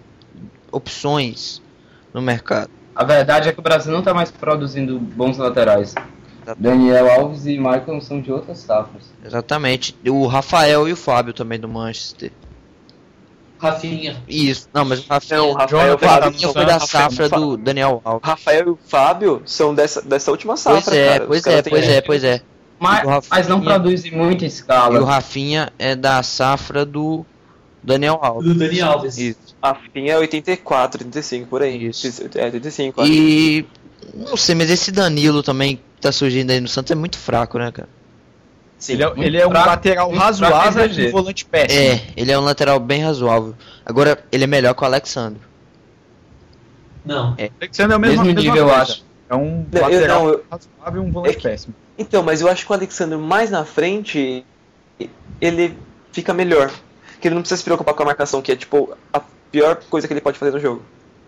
opções no mercado. A verdade é que o Brasil não tá mais produzindo bons laterais. Daniel Alves e Maicon são de outras safras. Exatamente. O Rafael e o Fábio também do Manchester. Rafinha. Isso. Não, mas o Rafael, Não, o Rafael Jonathan Fábio, Rafinha foi da safra do Daniel Alves. Rafael e o Fábio são dessa última safra, cara. Os caras têm- Pois é. Mas, O Rafinha- mas não produz em muita E o escala. Rafinha é da safra do Daniel Alves. Do Dani Alves. Isso. A Rafinha é 84, 85, por aí. Isso. É, 85, acho. E não sei, mas esse Danilo também que tá surgindo aí no Santos é muito fraco, né, cara? Sim. Ele é um fraco, lateral muito razoável fraco e e um exagero. volante péssimo. É, ele é um lateral bem razoável. Agora, ele é melhor que o Alexandre. Não. O Alexandre é o mesmo Mesmo nível, eu acho. É um Não, lateral eu- razoável e um volante É que- péssimo. Então, mas eu acho que o Alexandre mais na frente, ele fica melhor. Que ele não precisa se preocupar com a marcação, que é tipo a pior coisa que ele pode fazer no jogo.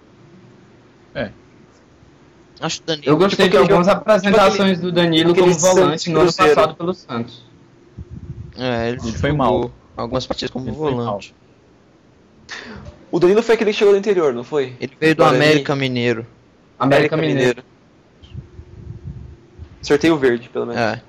Acho que o Danilo. Eu gostei de Tipo, algumas aquele- apresentações do Danilo aquele como volante Santos no ano Cruzeiro. passado pelo Santos. Ele foi jogou mal. algumas partidas como Ele foi volante. O Danilo foi aquele que chegou do interior, não foi? Ele veio do Guarani. América Mineiro. América Mineiro. Sorteio verde, pelo menos. É.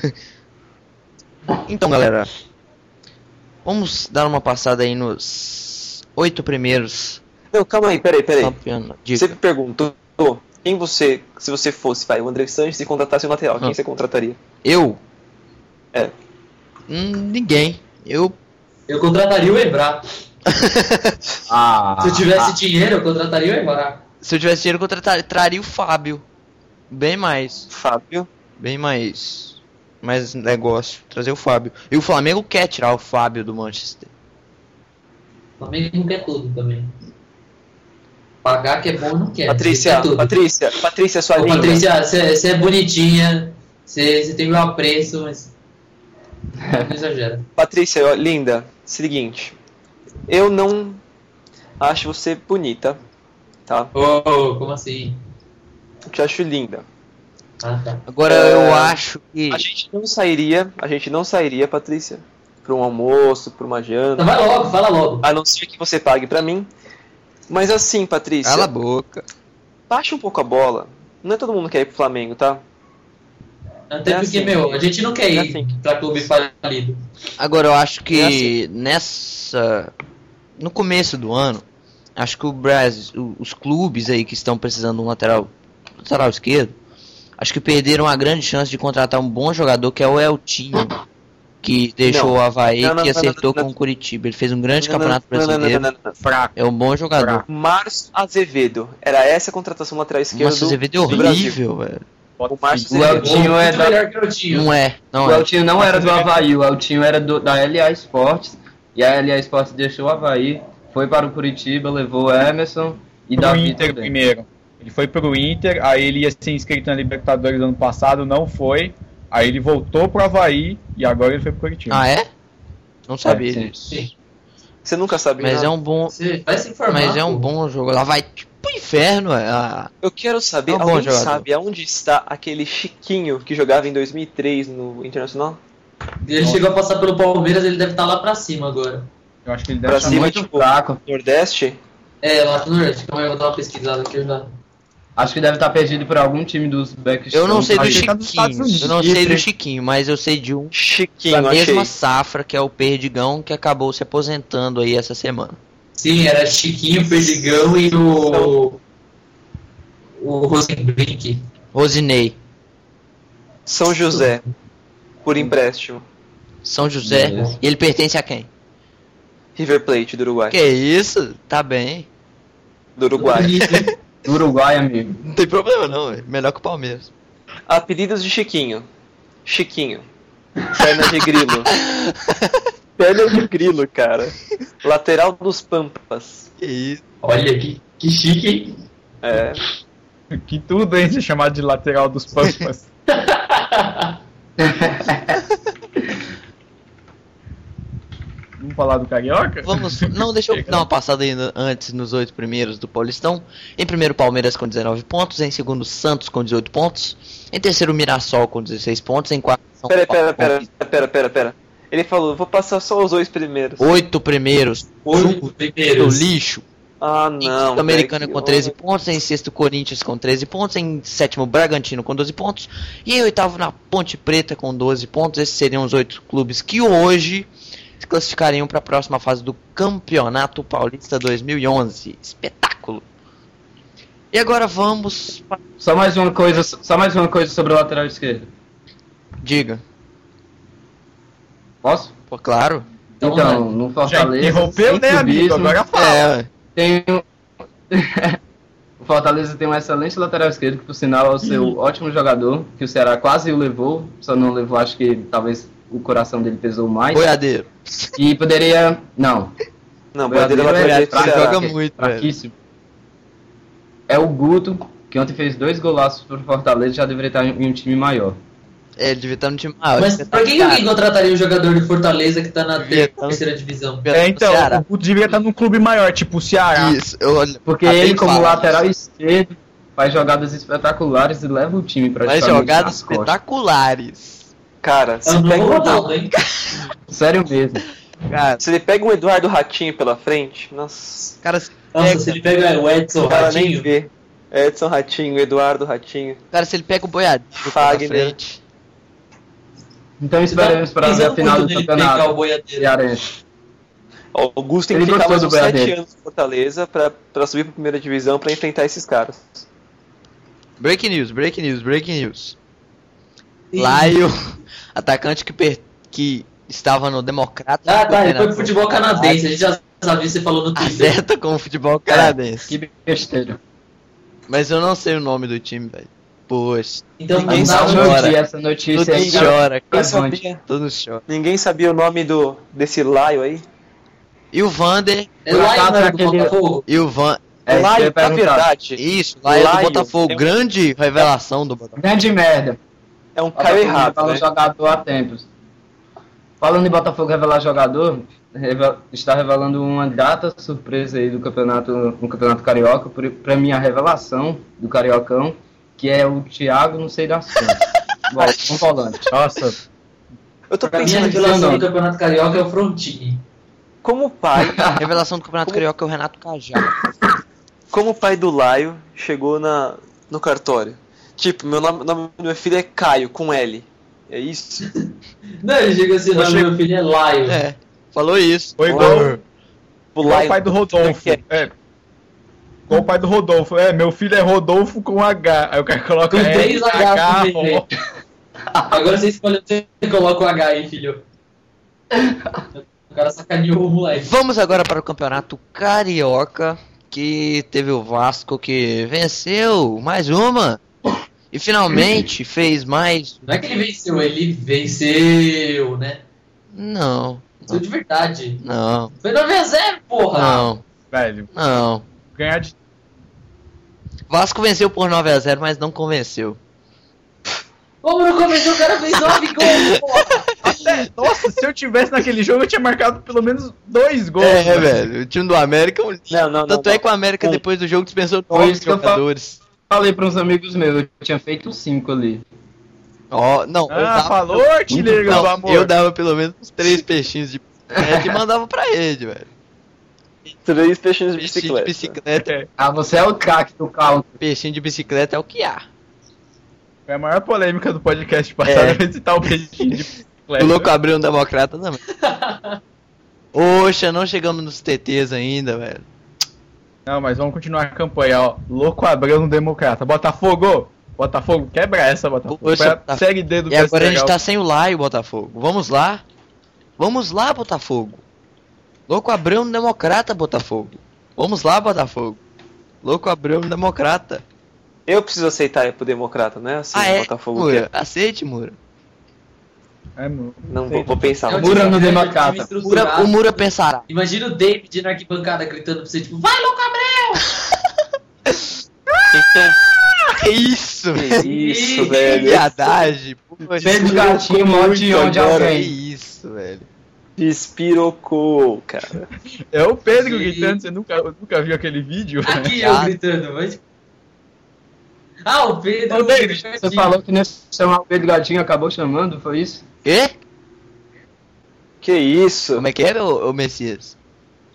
Então, galera, vamos dar uma passada aí nos 8 primeiros Não, calma aí, peraí. campeonatos. Você perguntou quem você, se você fosse, o André Sanches e contratasse um lateral, quem você contrataria? Eu? É. Ninguém. Eu contrataria o Ebra. Ah, Se eu tivesse dinheiro, eu contrataria o Ebra. Se eu tivesse dinheiro, eu traria o Fábio. Bem mais. Fábio. Bem mais. Mais negócio. Trazer o Fábio. E o Flamengo quer tirar o Fábio do Manchester. O Flamengo não quer tudo também. Pagar que é bom não quer. Patrícia, quer tudo. Patrícia, sua Ô, linda. Patrícia, você é bonitinha. Você tem meu apreço, mas. Não exagera. Patrícia, ó, linda, seguinte. Eu não acho você bonita, tá? Ô, como assim? Eu te acho linda. Ah, tá. Agora É, eu acho que. A gente não sairia, Patrícia, pra um almoço, pra uma janta. Então vai logo, fala logo. A não ser que você pague pra mim. Mas assim, Patrícia, Cala a boca. baixa um pouco a bola. Não é todo mundo que quer ir pro Flamengo, tá? Até É porque, assim. a gente não quer ir É assim. pra clube falido. Agora eu acho que É assim. no começo do ano, acho que o Brasil, os clubes aí que estão precisando de um lateral esquerdo, acho que perderam a grande chance de contratar um bom jogador que é o Eltinho, que deixou Não. o Avaí Não, e acertou não. com o Curitiba. Ele fez um grande campeonato Não, brasileiro. não. Fraco. É um bom jogador. Fraco. Márcio Azevedo. Era essa a contratação lateral esquerda Nossa, o Azevedo é do Brasil. horrível, velho. O Márcio O Azevedo. Eltinho é Muito da... melhor que o Eltinho. Não é, não O é. Eltinho não era do Avaí, o Eltinho era da LA Sports. E a LA Sports deixou o Avaí, foi para o Curitiba, levou o Emerson e Pro Davi Inter também. primeiro. Ele foi pro Inter, aí ele ia ser inscrito na Libertadores do ano passado, não foi. Aí ele voltou pro Avaí e agora ele foi pro Curitiba. Ah, é? Não sabia sim. disso. Sim. Você nunca sabe Mas nada. é um bom. Você vai se informar. Mas é um pô. bom jogo. Lá vai pro inferno, Eu quero saber, É um bom alguém jogador. sabe aonde está aquele Chiquinho que jogava em 2003 no Internacional? Ele chegou a passar pelo Palmeiras, ele deve estar lá pra cima agora. Eu acho que ele deve Pra estar cima, muito... Muito fraco. Nordeste? É, lá no Norte. Calma aí, eu vou dar uma pesquisada aqui já. Acho que deve estar perdido por algum time dos Backstreet. Eu não sei do Acho que tá dos Estados Chiquinho. Unidos. Eu não sei do Chiquinho, mas eu sei de um Chiquinho, da achei. mesma safra, que é o Perdigão, que acabou se aposentando aí essa semana. Sim, era Chiquinho, Perdigão e o Rosenbrink. Rosinei, São José, por empréstimo. São José. Beleza. E ele pertence a quem? River Plate do Uruguai. Que isso? Tá bem. Do Uruguai. Do Uruguai, amigo. Não tem problema não, é melhor que o Palmeiras. Apelidos de Chiquinho. Chiquinho. Perna de grilo. Perna de grilo, cara. Lateral dos Pampas. Que isso? Olha que chique, hein? É. Que tudo, hein? Ser chamado de lateral dos Pampas. Vamos falar do Carioca? Vamos. Não, deixa eu dar uma passada ainda antes nos 8 primeiros do Paulistão. Em primeiro, Palmeiras com 19 pontos. Em segundo, Santos com 18 pontos. Em terceiro, Mirassol com 16 pontos. Em quarto, São Paulo Pera. Ele falou, vou passar só os 8 primeiros. 8 primeiros. Oito Seu primeiros. lixo. Ah, Em não. quinto, Americana velho, com 13 pontos. Em sexto, Corinthians com 13 pontos. Em sétimo, Bragantino com 12 pontos. E em oitavo, na Ponte Preta com 12 pontos. Esses seriam os 8 clubes que hoje se classificariam para a próxima fase do Campeonato Paulista 2011. Espetáculo! E agora vamos... Só mais uma coisa sobre o lateral esquerdo. Diga. Posso? Pô, claro. Então, no Já Fortaleza, interrompeu, sem né, amigo? clubismo, Agora fala. É, tem o Fortaleza tem um excelente lateral esquerdo, que por sinal é o seu ótimo jogador, que o Ceará quase o levou, só não levou, acho que talvez o coração dele pesou mais. boiadeiro. E poderia... Não, Não, Boiadeiro é Boiadeiro lateral é direito do fraco, Ceará. joga muito, velho. fraquíssimo. É o Guto, que ontem fez 2 golaços pro Fortaleza, já deveria estar em um time maior. É, ele devia estar no time maior. Mas pra que alguém contrataria um jogador de Fortaleza que tá na Então- terceira divisão? Então, Ceará. o devia estar num clube maior, tipo o Ceará. Isso, eu olho. Porque acabei ele, de como falar. lateral esquerdo, faz jogadas espetaculares e leva o time Faz praticamente jogadas nas costas. espetaculares. Cara, É o novo Ronaldo, hein? Sério mesmo. Cara, se ele pega um Eduardo Ratinho pela frente, nossa, cara, se Nossa, pega, se ele pega o Edson o cara nem Ratinho, vê. Edson Ratinho, Eduardo Ratinho. cara, se ele pega o boiadeiro pela Fagner. frente. Então esperamos para ver a pensando final muito do nele pegar o campeonato boiadeiro. cearense. Ó, o Augusto tem Ele que ficar gostou mais do uns 7 Boiadeiro. anos no Fortaleza pra subir pra primeira divisão pra enfrentar esses caras. Breaking news, breaking news, breaking news. Ih. Laio, atacante que estava no Democrata. Ah, tá, ele foi pro treinador. futebol canadense, a gente já sabia, você falou no Twitter. Acerta com o futebol canadense. Que besteira. Mas eu não sei o nome do time, velho. Poxa, Então Ninguém não dá sabe um- chora. Essa notícia todo aí mundo chora, Ninguém cara. sabia, Todo chora. ninguém sabia o nome desse Laio aí. E o Vander, É lá Por não era acaso do aquele- Botafogo? e o Van... É, isso que eu ia Laio, na perguntar. verdade, Isso, lá é do Laio Botafogo, é um- grande revelação do Botafogo. Grande merda. é um Caio errado, Revela né? jogador há tempos. Falando em Botafogo revelar jogador, está revelando uma grata surpresa aí do campeonato, no Campeonato Carioca, para mim a revelação do Cariocão, que é o Thiago, não sei das quantas. Bom, um volante. Nossa, Eu tô Pra mim a pensando aqui, revelação não. do Campeonato Carioca é o Frontini. como o pai, Revelação do Campeonato Carioca é o Renato Cajá. como o pai do Laio chegou no cartório. Tipo, o nome do meu filho é Caio, com L. É isso? Não, ele chega assim, o nome do Achei- meu filho é Laio. É, falou isso. foi igual O o pai do Rodolfo. É. Igual o pai do Rodolfo. É, meu filho é Rodolfo com H. Aí o cara coloca Com R, 3 H H, também, O. Agora você escolhe, você coloca o H aí, filho. O cara sacaneou o moleque. Vamos agora para o Campeonato Carioca, que teve o Vasco que venceu mais uma. E finalmente fez mais... Não é que ele venceu, né? Não, Venceu de verdade. não, Foi 9x0, porra! não, Velho, não. ganhar de. Vasco venceu por 9x0, mas não convenceu. Como no começo o cara fez 9 gols, porra! Nossa, se eu tivesse naquele jogo, eu tinha marcado pelo menos 2 gols. É, velho, o time do América... Não. Tanto é que o América Um. depois do jogo dispensou Foi 9 isso que eu jogadores. Falei para uns amigos meus, eu tinha feito 5 ali. Ó, não, eu Ah, dava... falou, artilheiro do Não, amor. eu dava pelo menos uns 3 peixinhos de bicicleta e mandava pra ele, velho. 3 peixinhos de Peixinho de bicicleta. bicicleta, É, Ah, você é o craque do caldo. peixinho de bicicleta é o que há. foi a maior polêmica do podcast passado, É. vai citar o peixinho de bicicleta. O louco abriu um democrata também. Oxa, não chegamos nos TTs ainda, velho. Não, mas vamos continuar a campanha, ó. Louco Abreu no Democrata. Botafogo! Botafogo, quebra essa, Botafogo. Poxa, Foi a Botafogo. Série D do E agora a gente Legal. tá sem o Laio, Botafogo. Vamos lá? Vamos lá, Botafogo. Louco Abreu no Democrata, Botafogo. Vamos lá, Botafogo. Louco Abreu no Democrata. Eu preciso aceitar ir pro Democrata, né? Assim, Ah, é? Botafogo Mura, quer. aceite, Mura. É, meu. Não, vou pensar. É um Mura time no grande, Democrata. time estruturado. O Mura pensará. Imagina o David na arquibancada gritando pra você, tipo, vai, louco Abreu! Que isso, velho. Que isso, Que velho. viadagem. Poxa, Fez o gatinho, morte de onde agora. Que alguém. isso, velho. Despirocou, cara. É o Pedro Sim. gritando, você nunca viu aquele vídeo? Aqui eu Ah. gritando, mas... Ah, o Pedro... Ô, David, Você falou que nesse chamar o Pedro Gatinho acabou chamando, foi isso? Quê? Que isso? Como é que é, ô Messias?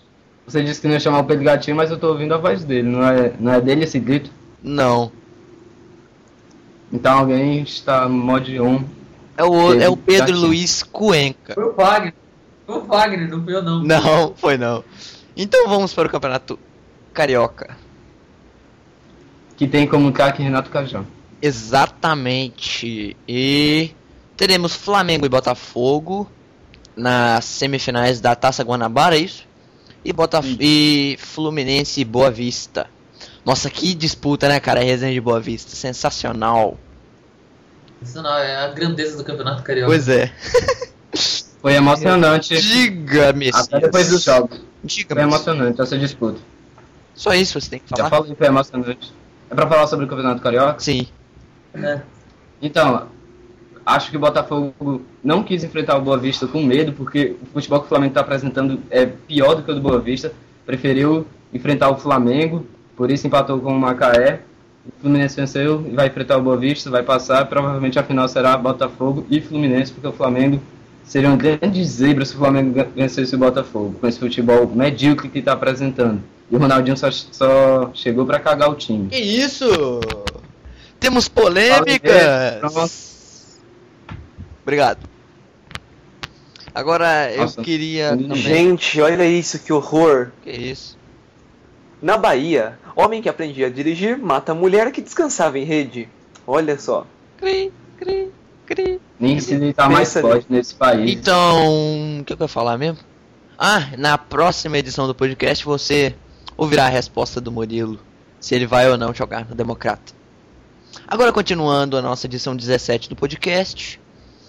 Você disse que não ia chamar o Pedro Gatinho, mas eu tô ouvindo a voz dele. Não é dele esse grito? Não. Então alguém está no mod on. É o Pedro Gatinho. Luiz Cuenca. Foi o Wagner. Foi o Wagner, não fui eu não. Não, foi não. Então vamos para o Campeonato Carioca. Que tem como craque Renato Cajão. Exatamente. E teremos Flamengo e Botafogo nas semifinais da Taça Guanabara, é isso? E Fluminense e Boa Vista. Nossa, que disputa, né, cara? A resenha de Boa Vista. Sensacional. Isso não, é a grandeza do Campeonato Carioca. Pois é. Foi emocionante. Diga-me, Até depois dos jogos. Foi Diga-me. emocionante essa disputa. Só isso você tem que Já falar? falei que foi emocionante. É pra falar sobre o Campeonato Carioca? Sim. É. Então, acho que o Botafogo não quis enfrentar o Boa Vista com medo, porque o futebol que o Flamengo está apresentando é pior do que o do Boa Vista. Preferiu enfrentar o Flamengo, por isso empatou com o Macaé. O Fluminense venceu e vai enfrentar o Boa Vista, vai passar. Provavelmente a final será Botafogo e Fluminense, porque o Flamengo seria uma grande zebra se o Flamengo vencesse o Botafogo, com esse futebol medíocre que está apresentando. E o Ronaldinho só chegou para cagar o time. Que isso? Temos polêmica. Pronto. Obrigado. Agora eu Nossa, queria também... Gente, olha isso, que horror. Que isso? Na Bahia, homem que aprendia a dirigir mata mulher que descansava em rede. Olha só. Cri, cri, cri. Nem se tá mais Pensa forte nesse país. Então, o que eu ia falar mesmo? Ah, na próxima edição do podcast você ouvirá a resposta do Murilo, se ele vai ou não jogar no Democrata. Agora, continuando a nossa edição 17 do podcast.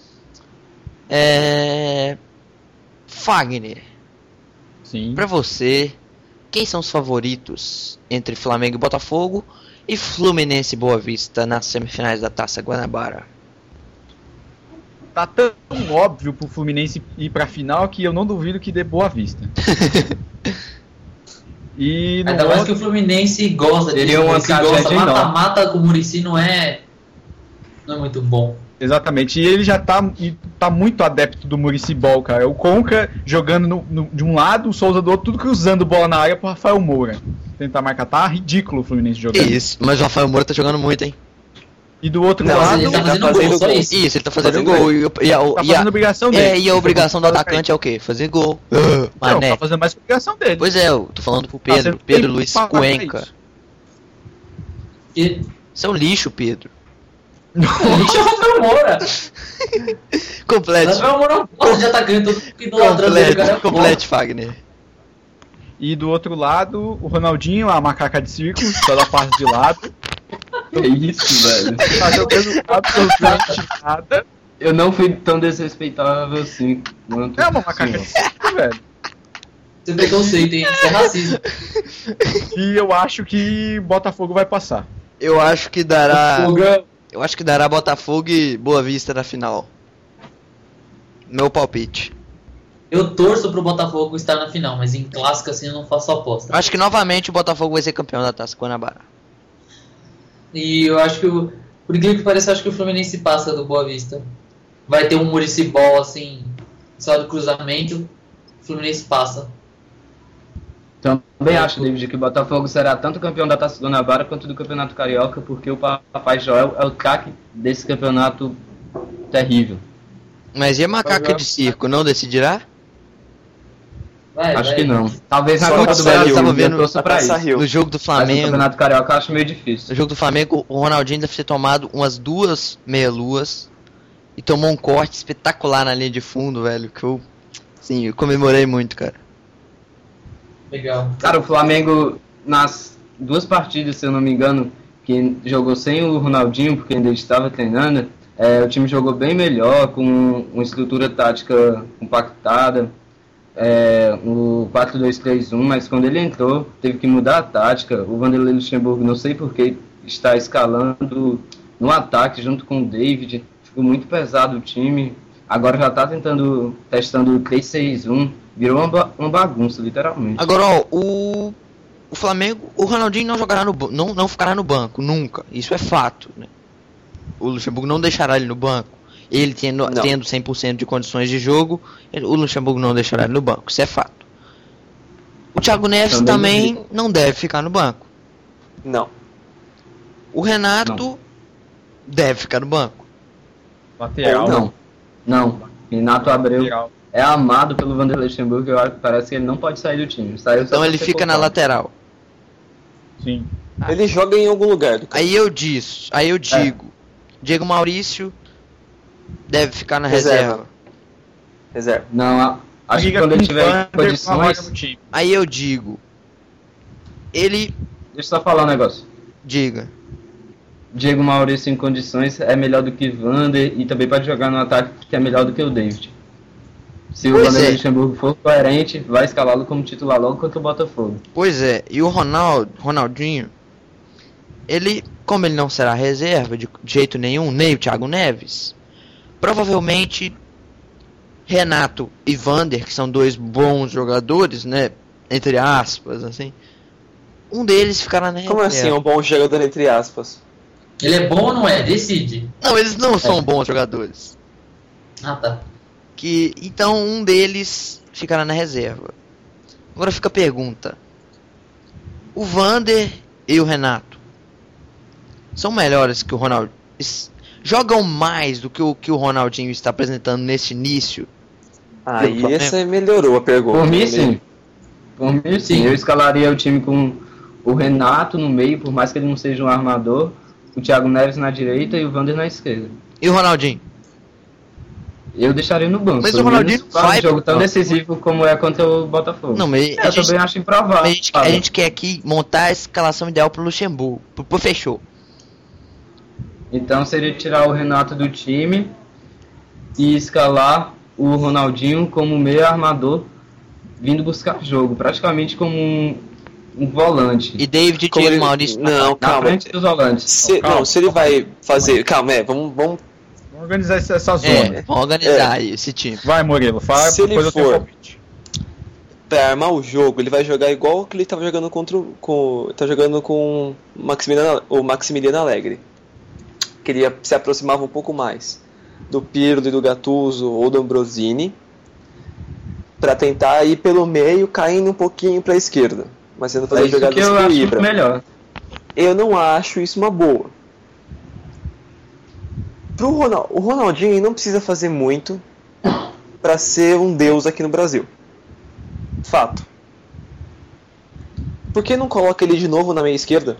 Fagner, Sim. pra você, quem são os favoritos entre Flamengo e Botafogo e Fluminense e Boa Vista nas semifinais da Taça Guanabara? Tá tão óbvio pro Fluminense ir pra final que eu não duvido que dê Boa Vista. E no Ainda mais que outro, o Fluminense gosta disso. Seria uma Esse gosta tragédia enorme. mata-mata com o Muricy não é muito bom. exatamente, e ele já tá muito adepto do Muricy Ball, cara. O Conca jogando de um lado, o Souza do outro, tudo cruzando bola na área pro Rafael Moura. Tentar marcar, tá ridículo o Fluminense Que jogando. isso, mas o Rafael Moura tá jogando muito, hein? E do outro Não, lado, ele tá fazendo fazendo gol, só gol. isso. Isso, ele tá fazendo fazendo gol. gol. tá fazendo a obrigação dele. E a obrigação do atacante é o quê? Fazer gol. Não, Mané. tá fazendo mais a obrigação dele. Pois é, eu tô falando pro Tá Pedro, sendo Pedro feito Luiz pra Cuenca. isso. E Você é um lixo, Pedro. deixa o Rafael Moura. O Complete, Rafael Moura não gosta de atacante, todo mundo idolatrando ele, cara. complete, Fagner. E do outro lado, o Ronaldinho, a macaca de circo, só dá passe de lado. Que isso, velho. Tá jogando absolutamente nada. Eu não fui tão desrespeitável assim quanto. É uma macaca de circo, velho. Isso é preconceito, hein? Isso é racismo. E eu acho que Botafogo vai passar. Eu acho que dará. Fogão. Eu acho que dará Botafogo e Boa Vista na final. Meu palpite. Eu torço pro Botafogo estar na final, mas em clássico assim eu não faço aposta. Acho que novamente o Botafogo vai ser campeão da Taça Guanabara. E eu acho que, por incrível que pareça, eu acho que o Fluminense passa do Boa Vista. Vai ter um Muricy Ball assim, só do cruzamento. O Fluminense passa. Também acho, David, que o Botafogo será tanto campeão da Taça Guanabara quanto do Campeonato Carioca, porque o Papai Joel é o craque desse campeonato terrível. Mas e a macaca de circo, não decidirá? Acho que não. Talvez na Só Copa no do Brasil, Brasil, tava eu vendo torço a pra Taça isso. Rio. No jogo do Mas no Flamengo, Campeonato Carioca eu acho meio difícil. no jogo do Flamengo, o Ronaldinho deve ter tomado umas 2 meia-luas e tomou um corte espetacular na linha de fundo, velho, que eu, sim, eu comemorei muito, cara. Legal. Cara, o Flamengo, nas 2 partidas, se eu não me engano, que jogou sem o Ronaldinho, porque ainda estava treinando, o time jogou bem melhor, com uma estrutura tática compactada, o 4-2-3-1, mas quando ele entrou, teve que mudar a tática. O Vanderlei Luxemburgo, não sei por que, está escalando no ataque junto com o David, ficou muito pesado o time. Agora já está testando o 3-6-1, virou uma bagunça, literalmente. Agora, ó, o Flamengo, o Ronaldinho não jogará não ficará no banco, nunca. Isso é fato, né? O Luxemburgo não deixará ele no banco. Ele tendo 100% de condições de jogo, o Luxemburgo não deixará ele no banco. Isso é fato. O Thiago Neves também não deve ficar no banco. Não. O Renato deve ficar no banco. Lateral. Ou Não. Renato Abreu Lateral. é amado pelo Vanderlei Luxemburgo, eu acho que parece que ele não pode sair do time. Saiu só Então pra ele ser fica na poupado. lateral. Sim. Ele joga em algum lugar do campo. Aí eu digo, Diego Maurício deve ficar na reserva. Reserva. Não, acho que Briga quando com ele o tiver Vander com uma vaga condições... no time. Aí eu digo, ele Deixa eu só falar um negócio. diga. Diego Maurício em condições é melhor do que Vander e também pode jogar no ataque que é melhor do que o David. Se o Pois Vanderlei é. Luxemburgo for coerente, vai escalá-lo como titular logo contra o Botafogo. Pois é, e o Ronaldinho, ele, como ele não será reserva de jeito nenhum, nem o Thiago Neves, provavelmente Renato e Vander, que são dois bons jogadores, né, entre aspas, assim, um deles ficará na reserva. Como assim, um bom jogador entre aspas? Ele é bom ou não é? Decide. Não, eles não são bons jogadores. Ah, tá. Então um deles ficará na reserva. Agora fica a pergunta: o Vander e o Renato são melhores que o Ronaldinho? Jogam mais do que o Ronaldinho está apresentando nesse início? Aí essa melhorou a pergunta. Por mim, sim. Por mim, sim. Sim. Eu escalaria o time com o Renato no meio, por mais que ele não seja um armador, o Thiago Neves na direita e o Vander na esquerda. E o Ronaldinho? Eu deixaria no banco. Mas pelo o Ronaldinho menos para vai um jogo pro tão banco. decisivo como é contra o Botafogo. Não, mas eu também acho improvável. a gente quer aqui montar a escalação ideal pro Luxemburgo. Pro fechou. Então seria tirar o Renato do time e escalar o Ronaldinho como meio armador, vindo buscar jogo, praticamente como um volante. E David e Como Diego ele- Maurício. Não, Na calma. frente dos volantes. Se ele vai fazer. Calma, vamos Vamos organizar essa zona. Vamos organizar aí esse time. Vai, Murilo, fala, Se ele depois eu tenho for- palpite. pra armar o jogo, ele vai jogar igual que ele tava jogando com o Maximiliano Allegri. Que ele se aproximava um pouco mais do Pirlo e do Gattuso ou do Ambrosini, pra tentar ir pelo meio, caindo um pouquinho pra esquerda, mas sendo É fazer isso que jogadas eu com o acho Ibra. melhor. Eu não acho isso uma boa. O Ronaldinho ele não precisa fazer muito pra ser um deus aqui no Brasil. Fato. Por que não coloca ele de novo na meia esquerda?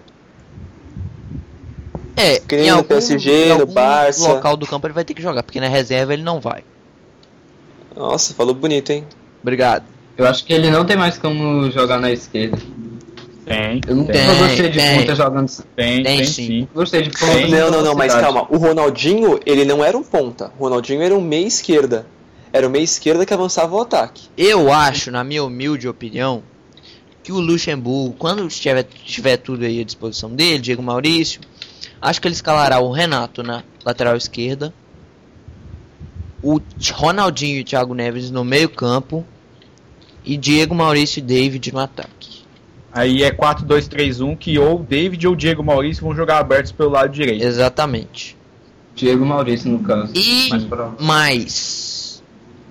Que nem no PSG, no Barça. local do campo ele vai ter que jogar, porque na reserva ele não vai. Nossa, falou bonito, hein? Obrigado. Eu acho que ele não tem mais como jogar na esquerda. Tem, Eu não tem, gostei de tem. ponta jogando. Tem sim. sim. Gostei de ponta. Tem. Não, mas calma. O Ronaldinho, ele não era um ponta. O Ronaldinho era um meia esquerda. Era o meia esquerda que avançava o ataque. Eu acho, na minha humilde opinião, que o Luxemburgo, quando tiver tudo aí à disposição dele, Diego Maurício, acho que ele escalará o Renato na lateral esquerda, o Ronaldinho e o Thiago Neves no meio campo e Diego Maurício e David no ataque. Aí é 4-2-3-1 que ou o David ou o Diego Maurício vão jogar abertos pelo lado direito. Exatamente. Diego Maurício, no caso. E Mais pra- mais,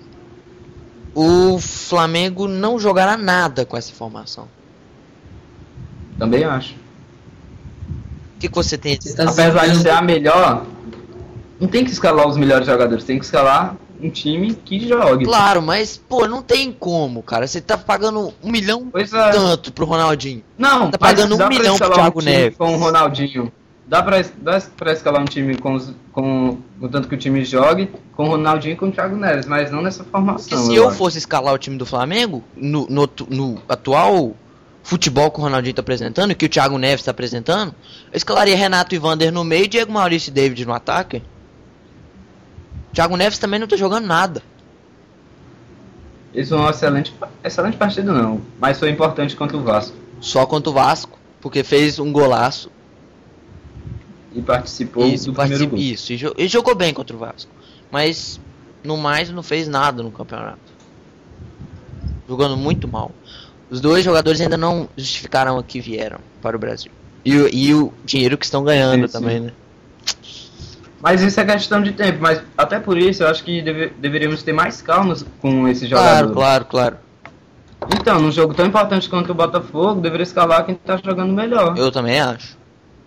o Flamengo não jogará nada com essa formação. Também acho. O que você tem a dizer? Você tá Apesar de sentindo- ser a melhor, não tem que escalar os melhores jogadores, tem que escalar um time que jogue. Claro, mas, pô, não tem como, cara. Você tá pagando 1 milhão Pois é. tanto pro Ronaldinho. Não, Tá mas pagando dá 1 pra milhão pro escalar Thiago um time Neves. com o Ronaldinho. Dá pra escalar um time com o tanto que o time jogue, com o Ronaldinho e com o Thiago Neves, mas não nessa formação. Porque se eu fosse escalar o time do Flamengo, no atual futebol que o Ronaldinho tá apresentando, que o Thiago Neves tá apresentando, eu escalaria Renato e Vander no meio e Diego Maurício e David no ataque. Thiago Neves também não tá jogando nada. Isso é uma excelente partida não, mas foi importante contra o Vasco. Só contra o Vasco, porque fez um golaço. E participou Isso, do primeiro gol. isso. E jogou bem contra o Vasco. Mas, no mais, não fez nada no campeonato. Jogando muito mal. Os dois jogadores ainda não justificaram a que vieram para o Brasil. E o dinheiro que estão ganhando Sim, também, sim. né? Mas isso é questão de tempo, mas até por isso eu acho que deveríamos ter mais calma com esses Claro, jogadores. claro. Então, num jogo tão importante quanto o Botafogo, deveria escalar quem tá jogando melhor. Eu também acho.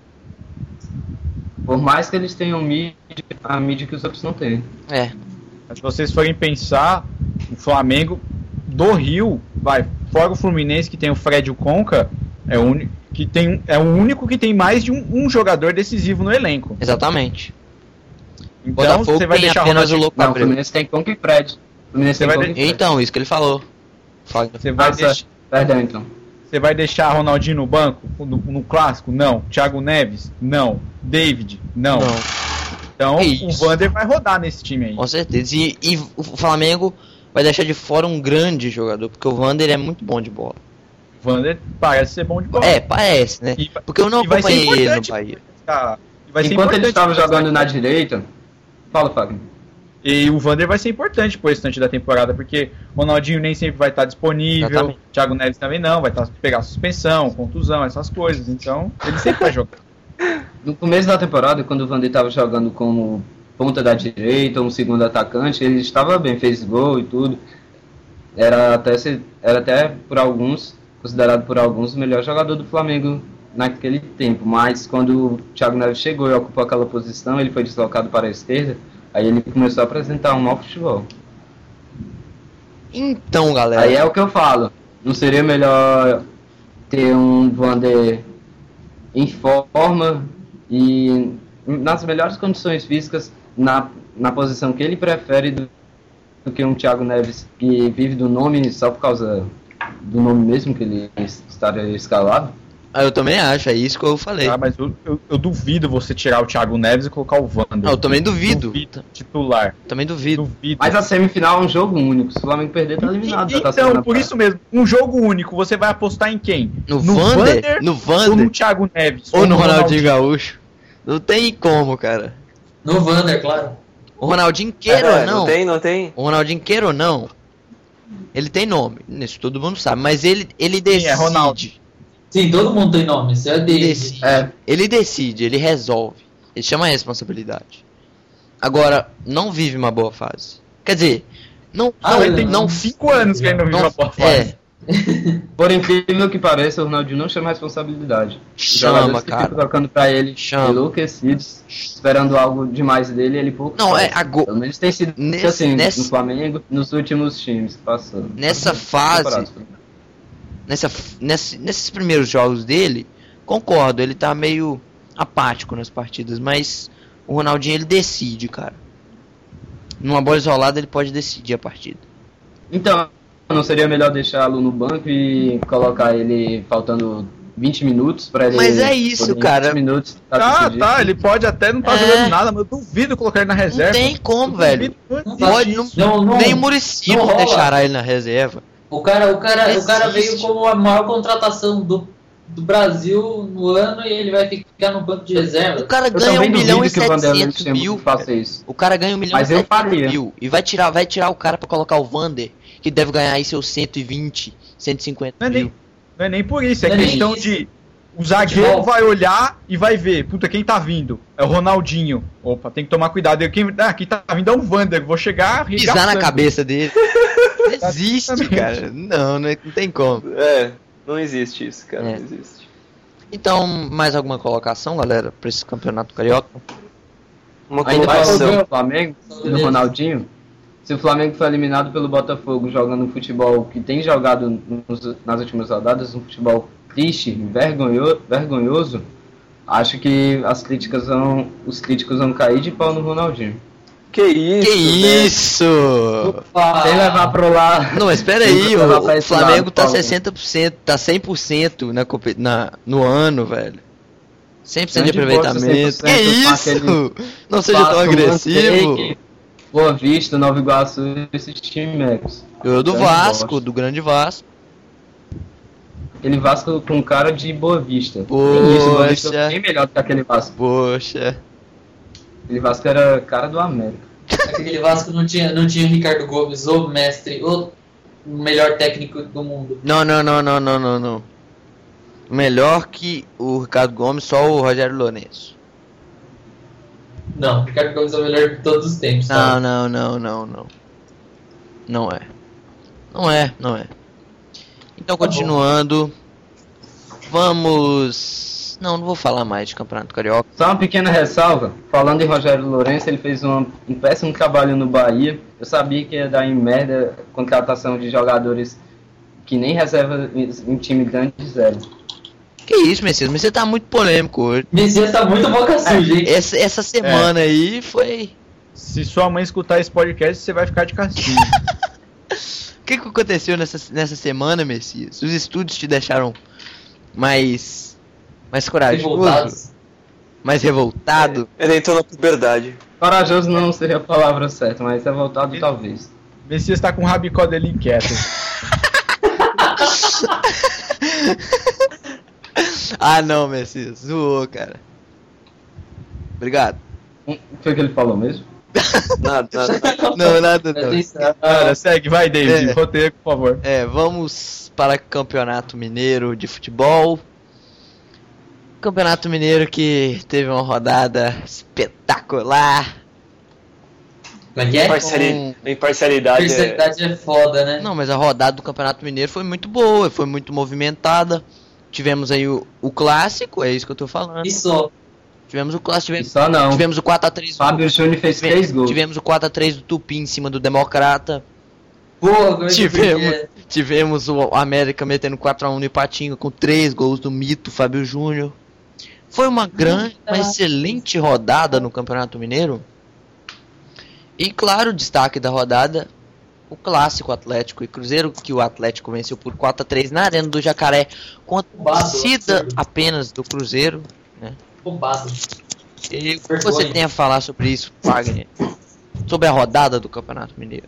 Por mais que eles tenham a mídia que os outros não têm. É. Mas se vocês forem pensar, o Flamengo do Rio, fora o Fluminense que tem o Fred e o Conca, é o único que tem mais de um jogador decisivo no elenco. Exatamente. Então Botafogo você vai tem deixar apenas o Ronaldinho- Louco Não, o Abreu. Fluminense tem Conca e Fred. O Fluminense Você tem vai Conca e Fred. Então, isso que ele falou. Fala. Você vai Então. deixar Ronaldinho no banco no clássico? Não. Thiago Neves? Não. David? Não. Então Que o isso. Vander vai rodar nesse time aí. Com certeza. E o Flamengo vai deixar de fora um grande jogador, porque o Wander é muito bom de bola. O Vander parece ser bom de bola. É, parece, né? E- Porque eu não e vai ser acompanhei ele no importante. Bahia. Vai ser Enquanto ele importante estava pro jogando na restante. direita... Fala, Fagner. E o Vander vai ser importante pro restante da temporada, porque o Ronaldinho nem sempre vai estar disponível, Exatamente. Thiago Neves também não, vai pegar suspensão, contusão, essas coisas. Então, ele sempre vai jogar. No começo da temporada, quando o Vander estava jogando como ponta da direita, um segundo atacante, ele estava bem, fez gol e tudo. Era até por alguns, considerado por alguns, o melhor jogador do Flamengo naquele tempo. Mas quando o Thiago Neves chegou e ocupou aquela posição, ele foi deslocado para a esquerda, aí ele começou a apresentar um mau futebol. Então, galera. Aí é o que eu falo, não seria melhor ter um Vander em forma e nas melhores condições físicas na posição que ele prefere do que um Thiago Neves que vive do nome só por causa do nome mesmo que ele estaria escalado? Eu também acho, é isso que eu falei. Tá? Mas eu duvido você tirar o Thiago Neves e colocar o Vander. Não, eu também duvido. Titular. Também duvido. Duvido. Mas a semifinal é um jogo único, se o Flamengo perder tá eliminado. da Taça Então, por Guanabara. isso mesmo, um jogo único, você vai apostar em quem? No Vander? No ou Vander? no Thiago Neves? Ou no Ronaldinho Gaúcho? Não tem como, cara. No Wander, claro. O Ronaldinho queira ou não. Não tem. O Ronaldinho queira ou não. Ele tem nome. Isso todo mundo sabe. Mas ele decide. é Ronaldo. Sim, todo mundo tem nome, isso é Ele dele. decide. Ele decide, ele resolve. Ele chama a responsabilidade. Agora, não vive uma boa fase. Quer dizer, não. Ele tem 5 anos que ainda não vive uma boa fase. Por incrível que pareça, o Ronaldinho não chama a responsabilidade. Os Chama, jogadores que cara. ficam tocando pra ele Chama. enlouquecidos, esperando algo demais dele, ele pouco Não, faz. é agora. Pelo menos tem sido Nesse- assim nesse- no Flamengo, nos últimos times que passaram. Nessa fase, nesses primeiros jogos dele, concordo, ele tá meio apático nas partidas, mas o Ronaldinho ele decide, cara. Numa bola isolada ele pode decidir a partida. Então, não seria melhor deixá-lo no banco e colocar ele faltando 20 minutos pra ele... Mas é isso, poder em cara. 20 minutos, Tá, ele pode até não estar É. jogando nada, mas eu duvido colocar ele na reserva. Não tem como, Eu velho. duvido muito Pode, disso. nem o Muricy não não rola. deixará ele na reserva. O cara veio Existe. como a maior contratação do Brasil no ano e ele vai ficar no banco de reserva. O cara Eu ganha 1 também milhão e duvido que o Vanderlei 700 Luxemburgo mil. faça isso. O cara ganha 1 milhão Mas e eu 700 faria. mil. E vai tirar o cara pra colocar o Vander, que deve ganhar aí seus 120, 150 Não é mil. nem, não é nem por isso, é Não é nem questão isso. de. O zagueiro Futebol. vai olhar e vai ver, puta, quem tá vindo? É o Ronaldinho. Opa, tem que tomar cuidado. Quem tá vindo é o Vander. Vou chegar Pisar na arregaçando. cabeça dele. Não existe, Exatamente. cara. Não tem como. Não existe isso, cara. É. Não existe. Então, mais alguma colocação, galera, pra esse campeonato carioca? Uma Ainda colocação. falando do Flamengo, do Ronaldinho, se o Flamengo for eliminado pelo Botafogo jogando um futebol que tem jogado nas últimas rodadas, um futebol triste, vergonhoso, acho que os críticos vão cair de pau no Ronaldinho. Que isso? Que né? isso! Sem levar pro lá. Não, mas espera Tem aí, que levar o pra esse Flamengo lado, tá Paulo. 60%, tá 100% no ano, velho. 100% de Não importa aproveitamento. 100% Que isso? aquele Não seja tão agressivo. Boa Vista, Nova Iguaçu, esses times. Eu do Grande Vasco, bosta. do grande Vasco. Aquele Vasco com cara de Boa Vista. Poxa. Tem isso, Boa Vista é bem melhor do que aquele Vasco. Poxa. Aquele Vasco era cara do América. Aquele Vasco não tinha Ricardo Gomes, o mestre, o melhor técnico do mundo. Não. Melhor que o Ricardo Gomes, só o Rogério Lourenço. Não, Ricardo Gomes é o melhor de todos os tempos. tá? Não. Não é. Então, continuando, vamos... Não vou falar mais de Campeonato Carioca. Só uma pequena ressalva, falando em Rogério Lourenço, ele fez um péssimo trabalho no Bahia. Eu sabia que ia dar em merda contratação de jogadores que nem reserva em time grande de zero. Que isso, Messias, mas você tá muito polêmico hoje. Messias tá muito boca suja, hein? Essa semana aí foi... Se sua mãe escutar esse podcast, você vai ficar de castigo. O que aconteceu nessa semana, Messias? Os estudos te deixaram mais corajoso? Revoltados. Mais revoltado? Ele entrou na puberdade. Corajoso não seria a palavra certa, mas revoltado talvez. Messias tá com o rabicó dele inquieto. Ah não, Messias, zoou, cara. Obrigado. O que foi que ele falou mesmo? Nada. Não, nada não. Cara, segue, vai, David. É. Roteiro, por favor. Vamos para Campeonato Mineiro de Futebol. Campeonato Mineiro que teve uma rodada espetacular. Como é que é? Imparcialidade Imparcialidade é foda, né? Não, mas a rodada do Campeonato Mineiro foi muito boa, foi muito movimentada. Tivemos aí o clássico, é isso que eu tô falando. Isso. Tivemos o clássico, E só não. tivemos o 4x3 Fábio Júnior fez 3 gols. Tivemos o 4x3 do Tupi em cima do Democrata. Pô, como é que Tivemos o América metendo 4x1 no Ipatinga com 3 gols do mito Fábio Júnior. Foi uma excelente rodada no Campeonato Mineiro. E claro, o destaque da rodada, o clássico Atlético e Cruzeiro, que o Atlético venceu por 4x3 na Arena do Jacaré, com a torcida apenas do Cruzeiro, né? Roubado. E o que você tem a falar sobre isso, Wagner? Sobre a rodada do Campeonato Mineiro?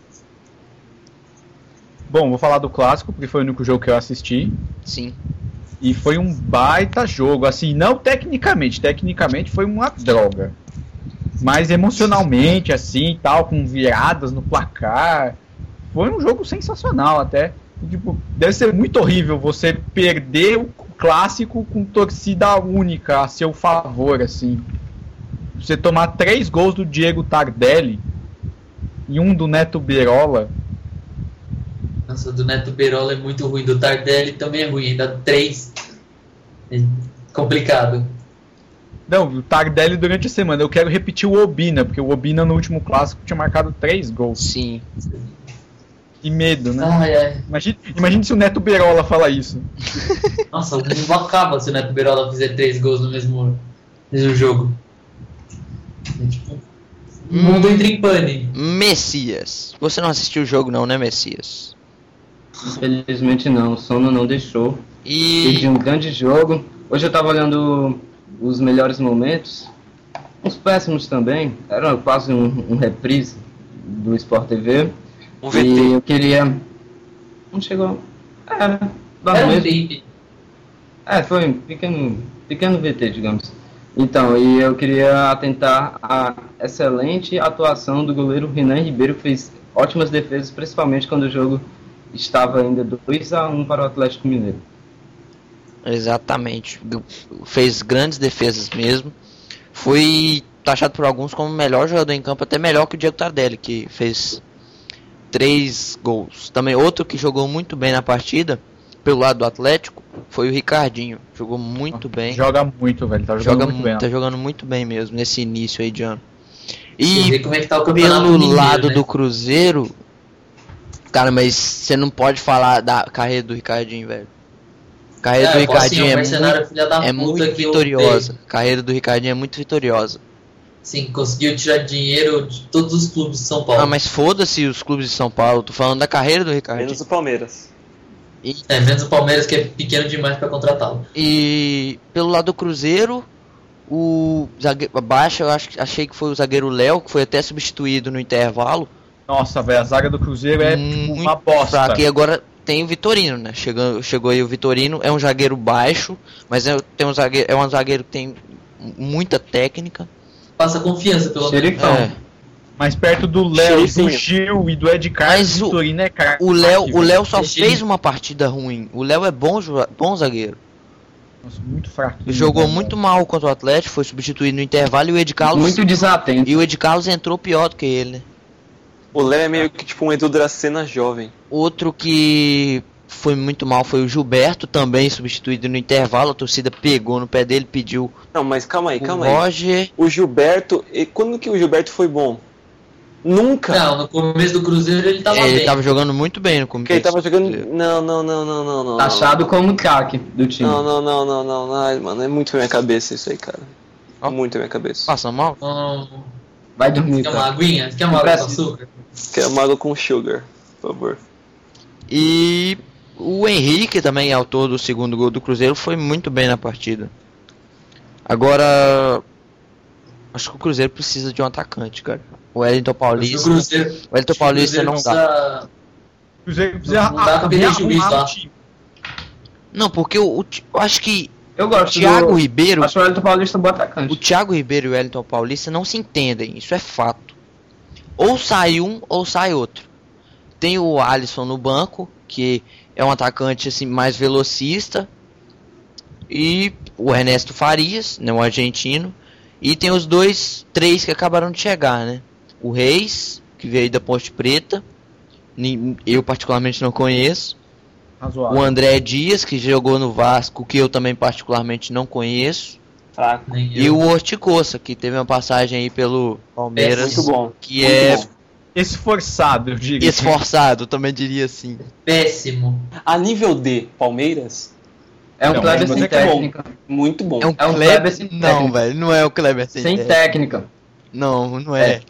Bom, vou falar do clássico, porque foi o único jogo que eu assisti. Sim. E foi um baita jogo, assim, não tecnicamente foi uma droga. Mas emocionalmente, assim, tal, com viradas no placar, foi um jogo sensacional até. Tipo, deve ser muito horrível você perder o clássico com torcida única a seu favor, assim. Você tomar 3 gols do Diego Tardelli e um do Neto Berola. Nossa, do Neto Berola é muito ruim, do Tardelli também é ruim, ainda 3. É complicado. Não, o Tardelli durante a semana. Eu quero repetir o Obina, porque o Obina no último clássico tinha marcado 3 gols. Sim. Que medo, né? Ai. Imagine se o Neto Berola fala isso. Nossa, o mundo acaba se o Neto Berola fizer 3 gols no mesmo jogo. É tipo, o mundo entra em pânico. Messias. Você não assistiu o jogo não, né, Messias? Infelizmente não, o sono não deixou. E... Perdi um grande jogo. Hoje eu tava olhando os melhores momentos. Uns péssimos também. Era quase um reprise do Sport TV. Um VT. E eu queria... Não chegou... Era um mesmo. tape. Foi um pequeno VT, digamos. Então, e eu queria atentar a excelente atuação do goleiro Renan Ribeiro, que fez ótimas defesas, principalmente quando o jogo estava ainda 2-1 para o Atlético Mineiro. Exatamente. Fez grandes defesas mesmo. Foi taxado por alguns como o melhor jogador em campo, até melhor que o Diego Tardelli, que fez 3 gols. Também outro que jogou muito bem na partida, pelo lado do Atlético, foi o Ricardinho. Jogou muito bem. Joga muito, velho. Tá jogando muito bem. Tá jogando muito bem mesmo, nesse início aí de ano. Você vê E como é que tá o campeonato pelo mineiro, lado né? do Cruzeiro, cara, mas você não pode falar da carreira do Ricardinho, velho. A carreira do Ricardinho é muito vitoriosa. A carreira do Ricardinho é muito vitoriosa. Sim, conseguiu tirar dinheiro de todos os clubes de São Paulo. Ah, mas foda-se os clubes de São Paulo. Tô falando da carreira do Ricardinho. Menos o Palmeiras. Menos o Palmeiras, que é pequeno demais pra contratá-lo. E pelo lado do Cruzeiro, o zagueiro abaixo, achei que foi o zagueiro Léo, que foi até substituído no intervalo. Nossa, velho, a zaga do Cruzeiro é tipo uma bosta. Fraca. E agora tem o Vitorino, né? Chegou aí o Vitorino, é um zagueiro baixo, mas é um zagueiro que tem muita técnica. Passa confiança, pelo menos. É. Mas perto do Léo, do Xerifinho. Gil e do Ed Carlos, Mas o Vitorino é cara. O Léo só Deixei. fez uma partida ruim. O Léo é bom zagueiro. Nossa, muito fraco. Jogou muito mal contra o Atlético, foi substituído no intervalo e o Ed Carlos. Muito desatento. E o Ed Carlos entrou pior do que ele, né? O Léo é meio que tipo um Edu Dracena jovem. Outro que foi muito mal foi o Gilberto, também substituído no intervalo. A torcida pegou no pé dele, pediu Não, mas calma aí. o Roger. O Gilberto, quando que o Gilberto foi bom? Nunca. Não, no começo do Cruzeiro ele tava Ele bem. tava jogando muito bem no começo. Porque ele tava jogando. Não. Taxado como craque do time. Não. Ai, mano, é muito na minha cabeça isso aí, cara. Ó. Muito na minha cabeça. Passa mal? Vai dormir, Quer uma cara. aguinha? Quer uma água com açúcar? Quero uma água com sugar, por favor. E o Henrique, também autor do segundo gol do Cruzeiro, foi muito bem na partida. Agora, acho que o Cruzeiro precisa de um atacante, cara. O Wellington Paulista. O Cruzeiro, O Wellington Paulista não dá. O Cruzeiro precisa Não dá pra perder juiz rearrumar lá. o time. Não, porque eu acho que Eu o gosto Thiago Ribeiro, Acho o Wellington Paulista um bom o atacante. Thiago Ribeiro e o Wellington Paulista não se entendem, isso é fato. Ou sai um ou sai outro. Tem o Alisson no banco, que é um atacante assim mais velocista, e o Ernesto Farias, né, um argentino, e tem os três que acabaram de chegar, né? O Reis, que veio da Ponte Preta, eu particularmente não conheço. Razoável. O André Dias, que jogou no Vasco, que eu também particularmente não conheço. Fraco. Nem E eu. o Ortigosa, que teve uma passagem aí pelo Palmeiras, Muito bom. que Muito é bom. Esforçado, eu diria. esforçado, também diria assim. Péssimo. A nível D, Palmeiras, É um Não, Kleber mas sem é que é bom. técnica. muito bom. É um Kleber Kleber sem Não, técnica. velho, não é o Kleber sem Sem técnica. técnica. Não é.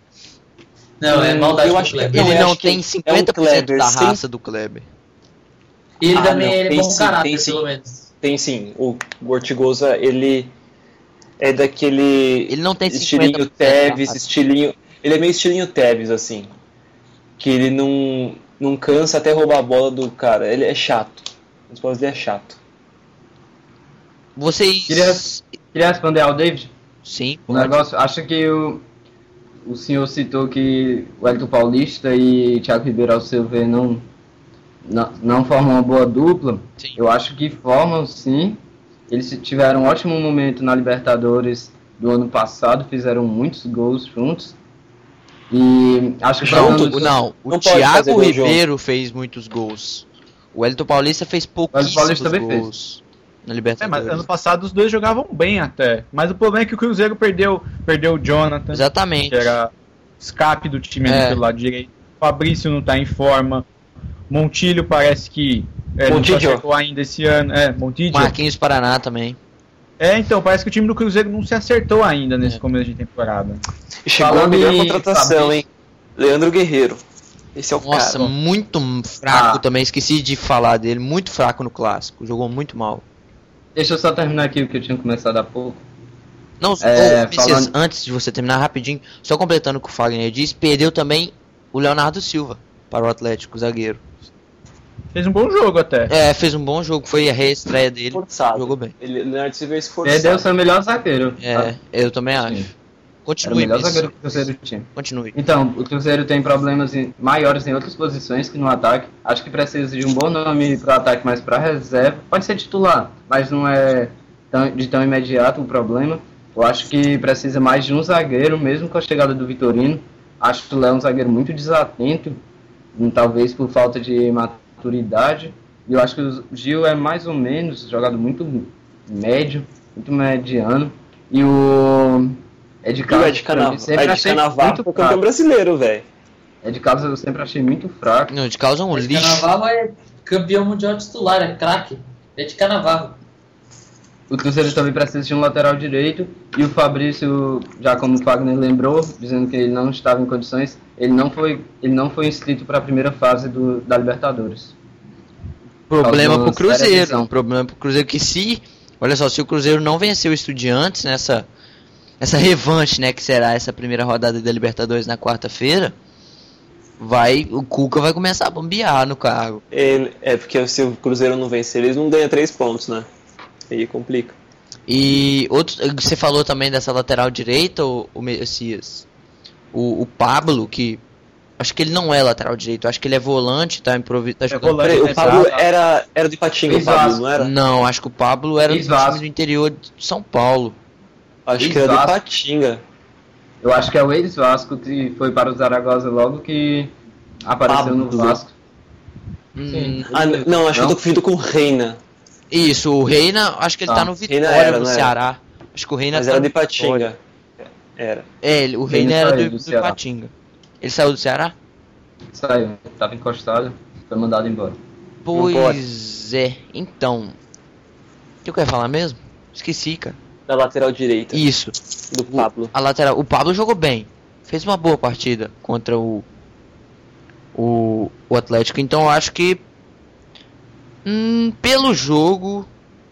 Não, é maldade Eu do acho que- Kleber. Ele eu não acho que tem é um 50% Kleber da sem- raça do Kleber. E ele Ah, também não, ele é tem bom sim, caráter, tem sim. pelo menos. Tem sim, o Ortigosa, ele é daquele Ele não tem 50% estilinho da Tevez, raça. estilinho... Ele é meio estilinho Tevez, assim. Que ele não cansa até roubar a bola do cara. Ele é chato. A resposta dele é chato. Vocês... Queria responder ao David. Sim, O pode. negócio, acho que o senhor citou que o Wellington Paulista e Thiago Ribeiro, ao seu ver, não formam uma boa dupla. Sim. Eu acho que formam, sim. Eles tiveram um ótimo momento na Libertadores do ano passado, fizeram muitos gols juntos. E acho que Junto? Não, o Não pode fazer Thiago gol Ribeiro fez muitos gols. O Wellington Paulista fez pouquíssimos Paulista também fez. gols na É, Libertadores. mas ano passado os dois jogavam bem até. Mas o problema é que o Cruzeiro perdeu o Jonathan, Exatamente. que era escape do time ali É. pelo lado direito. O Fabrício não tá em forma. Montilho parece que não se Montijo. acertou ainda esse ano. Montijo. Marquinhos Paraná também. Então, parece que o time do Cruzeiro não se acertou ainda nesse começo de temporada. E chegou a Falando melhor em contratação, Fabrício. hein? Leandro Guerreiro. Esse é o Nossa, cara. muito fraco Ah. também. Esqueci de falar dele. Muito fraco no clássico. Jogou muito mal. Deixa eu só terminar aqui o que eu tinha começado há pouco. Não, Messias, falando- antes de você terminar rapidinho, só completando o que o Fagner disse, perdeu também o Leonardo Silva para o Atlético, o zagueiro. Fez um bom jogo até. Fez um bom jogo, foi a reestreia dele. Forçado. Jogou bem. Leonardo Silva é esforçado. Perdeu seu melhor zagueiro. Eu também Sim. acho. Era o Continue, melhor Messias. zagueiro que o Cruzeiro tinha. Continue. Então, o Cruzeiro tem problemas maiores em outras posições que no ataque. Acho que precisa de um bom nome para o ataque, mas para reserva. Pode ser titular, mas não é tão imediato o problema. Eu acho que precisa mais de um zagueiro, mesmo com a chegada do Vitorino. Acho que o Léo é um zagueiro muito desatento, talvez por falta de maturidade. E eu acho que o Gil é mais ou menos jogado muito médio, muito mediano. E o Ed E o Carlos, Ed Canavarro. sempre Ed achei Canavarro muito foi campeão fraco. brasileiro, velho. Ed Carlos eu sempre achei muito fraco. Não, de causa um Ed lixo. Canavarro é campeão mundial titular, é craque. É de Canavarro. O Cruzeiro também precisa de um lateral direito. E o Fabrício, já como o Fagner lembrou, dizendo que ele não estava em condições, ele não foi inscrito para a primeira fase da Libertadores. Problema Alguma pro séria Cruzeiro. lesão. Problema pro Cruzeiro que olha só, se o Cruzeiro não vencer o Estudiantes nessa revanche, né, que será essa primeira rodada da Libertadores na quarta-feira, o Cuca vai começar a bombear no cargo. Porque se o Cruzeiro não vencer, eles não ganham 3 pontos, né? Aí complica. E você falou também dessa lateral direita, o Messias. O Pablo, que acho que ele não é lateral direito, acho que ele é volante, tá jogando. volante. Peraí, o Pablo Exato. era do Ipatinga, o Pablo, não era? Não, acho que o Pablo era do Ex-Vasco. time do interior de São Paulo. Acho que era do Ex-Vasco. Ipatinga. Eu acho que é o ex-Vasco que foi para o Zaragoza logo que apareceu no Pablo. Vasco. Não, acho que eu tô confundindo com o Reina. Isso, o Reina, acho que ele tá no Vitória, Reina no Ceará. Acho que o Reina Mas tá era no de Ipatinga. Vitória. Era. O Reina era saiu do do Ceará. Ipatinga. Ele saiu do Ceará? Saiu, tava encostado, foi mandado embora. Pois é, então. O que eu ia falar mesmo? Esqueci, cara. Da lateral direita. Isso. Do Pablo. A lateral. O Pablo jogou bem. Fez uma boa partida contra o Atlético. Então eu acho que pelo jogo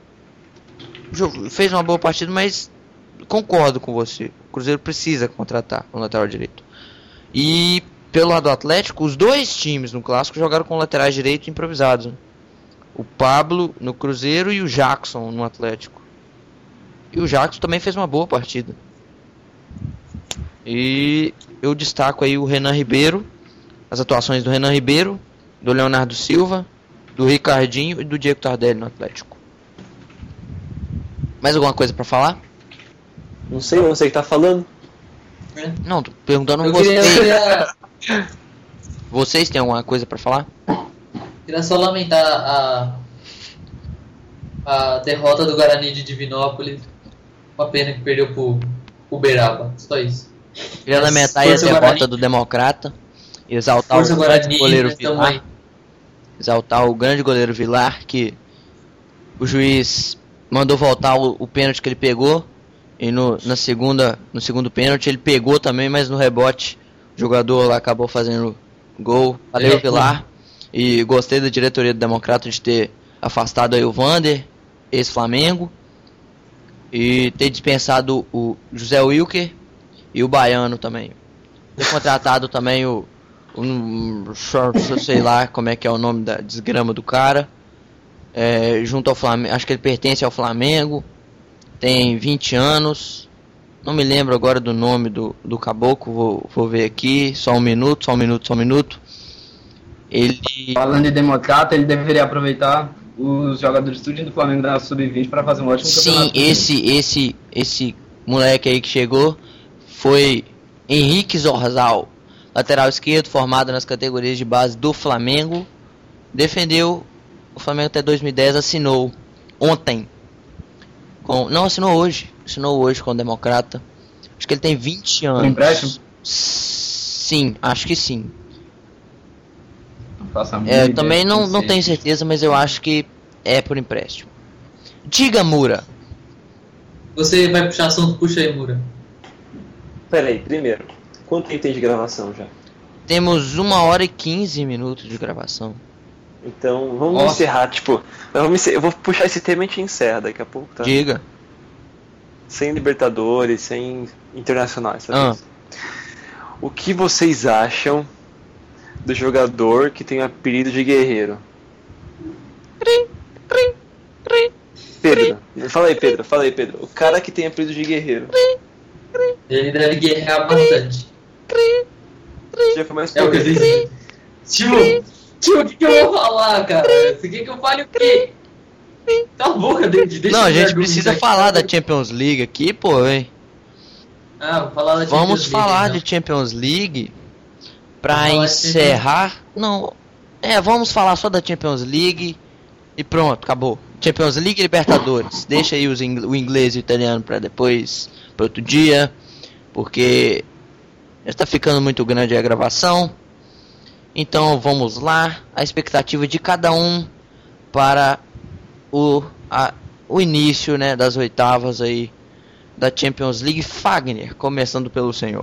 fez uma boa partida, mas concordo com você. O Cruzeiro precisa contratar um lateral direito. E pelo lado do Atlético, os dois times no clássico jogaram com laterais direitos improvisados, né? O Pablo no Cruzeiro e o Jackson no Atlético. E o Jackson também fez uma boa partida. E eu destaco aí o Renan Ribeiro, as atuações do Renan Ribeiro, do Leonardo Silva, do Ricardinho e do Diego Tardelli no Atlético. Mais alguma coisa pra falar? Não sei, você que tá falando. Não, tô perguntando Eu vocês. queria Vocês têm alguma coisa pra falar? só lamentar a derrota do Guarani de Divinópolis. Uma pena que perdeu pro Uberaba. Só isso. Queria lamentar aí a Força derrota Guarani. do Democrata. Exaltar Força o grande Guarani, goleiro tamo Vilar. aí. Exaltar o grande goleiro Vilar, que o juiz mandou voltar o pênalti que ele pegou. E no segundo pênalti ele pegou também, mas no rebote o jogador lá acabou fazendo gol. Valeu, Vilar. E gostei da diretoria do Democrata de ter afastado aí o Vander, ex-Flamengo. E ter dispensado o José Wilker e o Baiano também. Ter contratado também sei lá como é que é o nome da desgrama do cara. Junto ao Flamengo, acho que ele pertence ao Flamengo. Tem 20 anos. Não me lembro agora do nome do caboclo. Vou ver aqui. Só um minuto. Ele... Falando de Democrata, ele deveria aproveitar os jogadores tudinho do Flamengo da Sub-20 para fazer um ótimo Sim, campeonato. esse moleque aí que chegou foi Henrique Zorzal, lateral esquerdo, formado nas categorias de base do Flamengo. Defendeu o Flamengo até 2010, assinou ontem. Não, assinou hoje com o Democrata. Acho que ele tem 20 anos. Um empréstimo? Sim, acho que sim. Faça Eu também não tenho certeza, mas eu acho que é por empréstimo. Diga, Mura. Você vai puxar assunto, puxa aí, Mura. Pera aí, primeiro, quanto tempo tem de gravação já? Temos 1h15 de gravação. Então, vamos encerrar, eu vou puxar esse tema e a gente encerra daqui a pouco, tá? Diga. Sem Libertadores, sem Internacionais, sabe? O que vocês acham do jogador que tem o apelido de Guerreiro? Pedro, fala aí, Pedro. O cara que tem apelido de Guerreiro. Ele deve guerrear bastante. Já foi mais É o que eu disse. Tio, o que eu vou falar, cara? Você quer que eu fale o quê? Cala a boca, deixa Não, a eu gente argumentar precisa aqui. falar da Champions League aqui, pô, hein? Vou falar da Vamos Champions League, falar então. de Champions League pra Vamos falar de encerrar. Não, vamos falar só da Champions League e pronto, acabou. Champions League e Libertadores. Deixa aí o inglês e o italiano pra depois, pra outro dia, porque já tá ficando muito grande a gravação. Então vamos lá, a expectativa de cada um para o início, né, das oitavas aí da Champions League. Fagner, começando pelo senhor.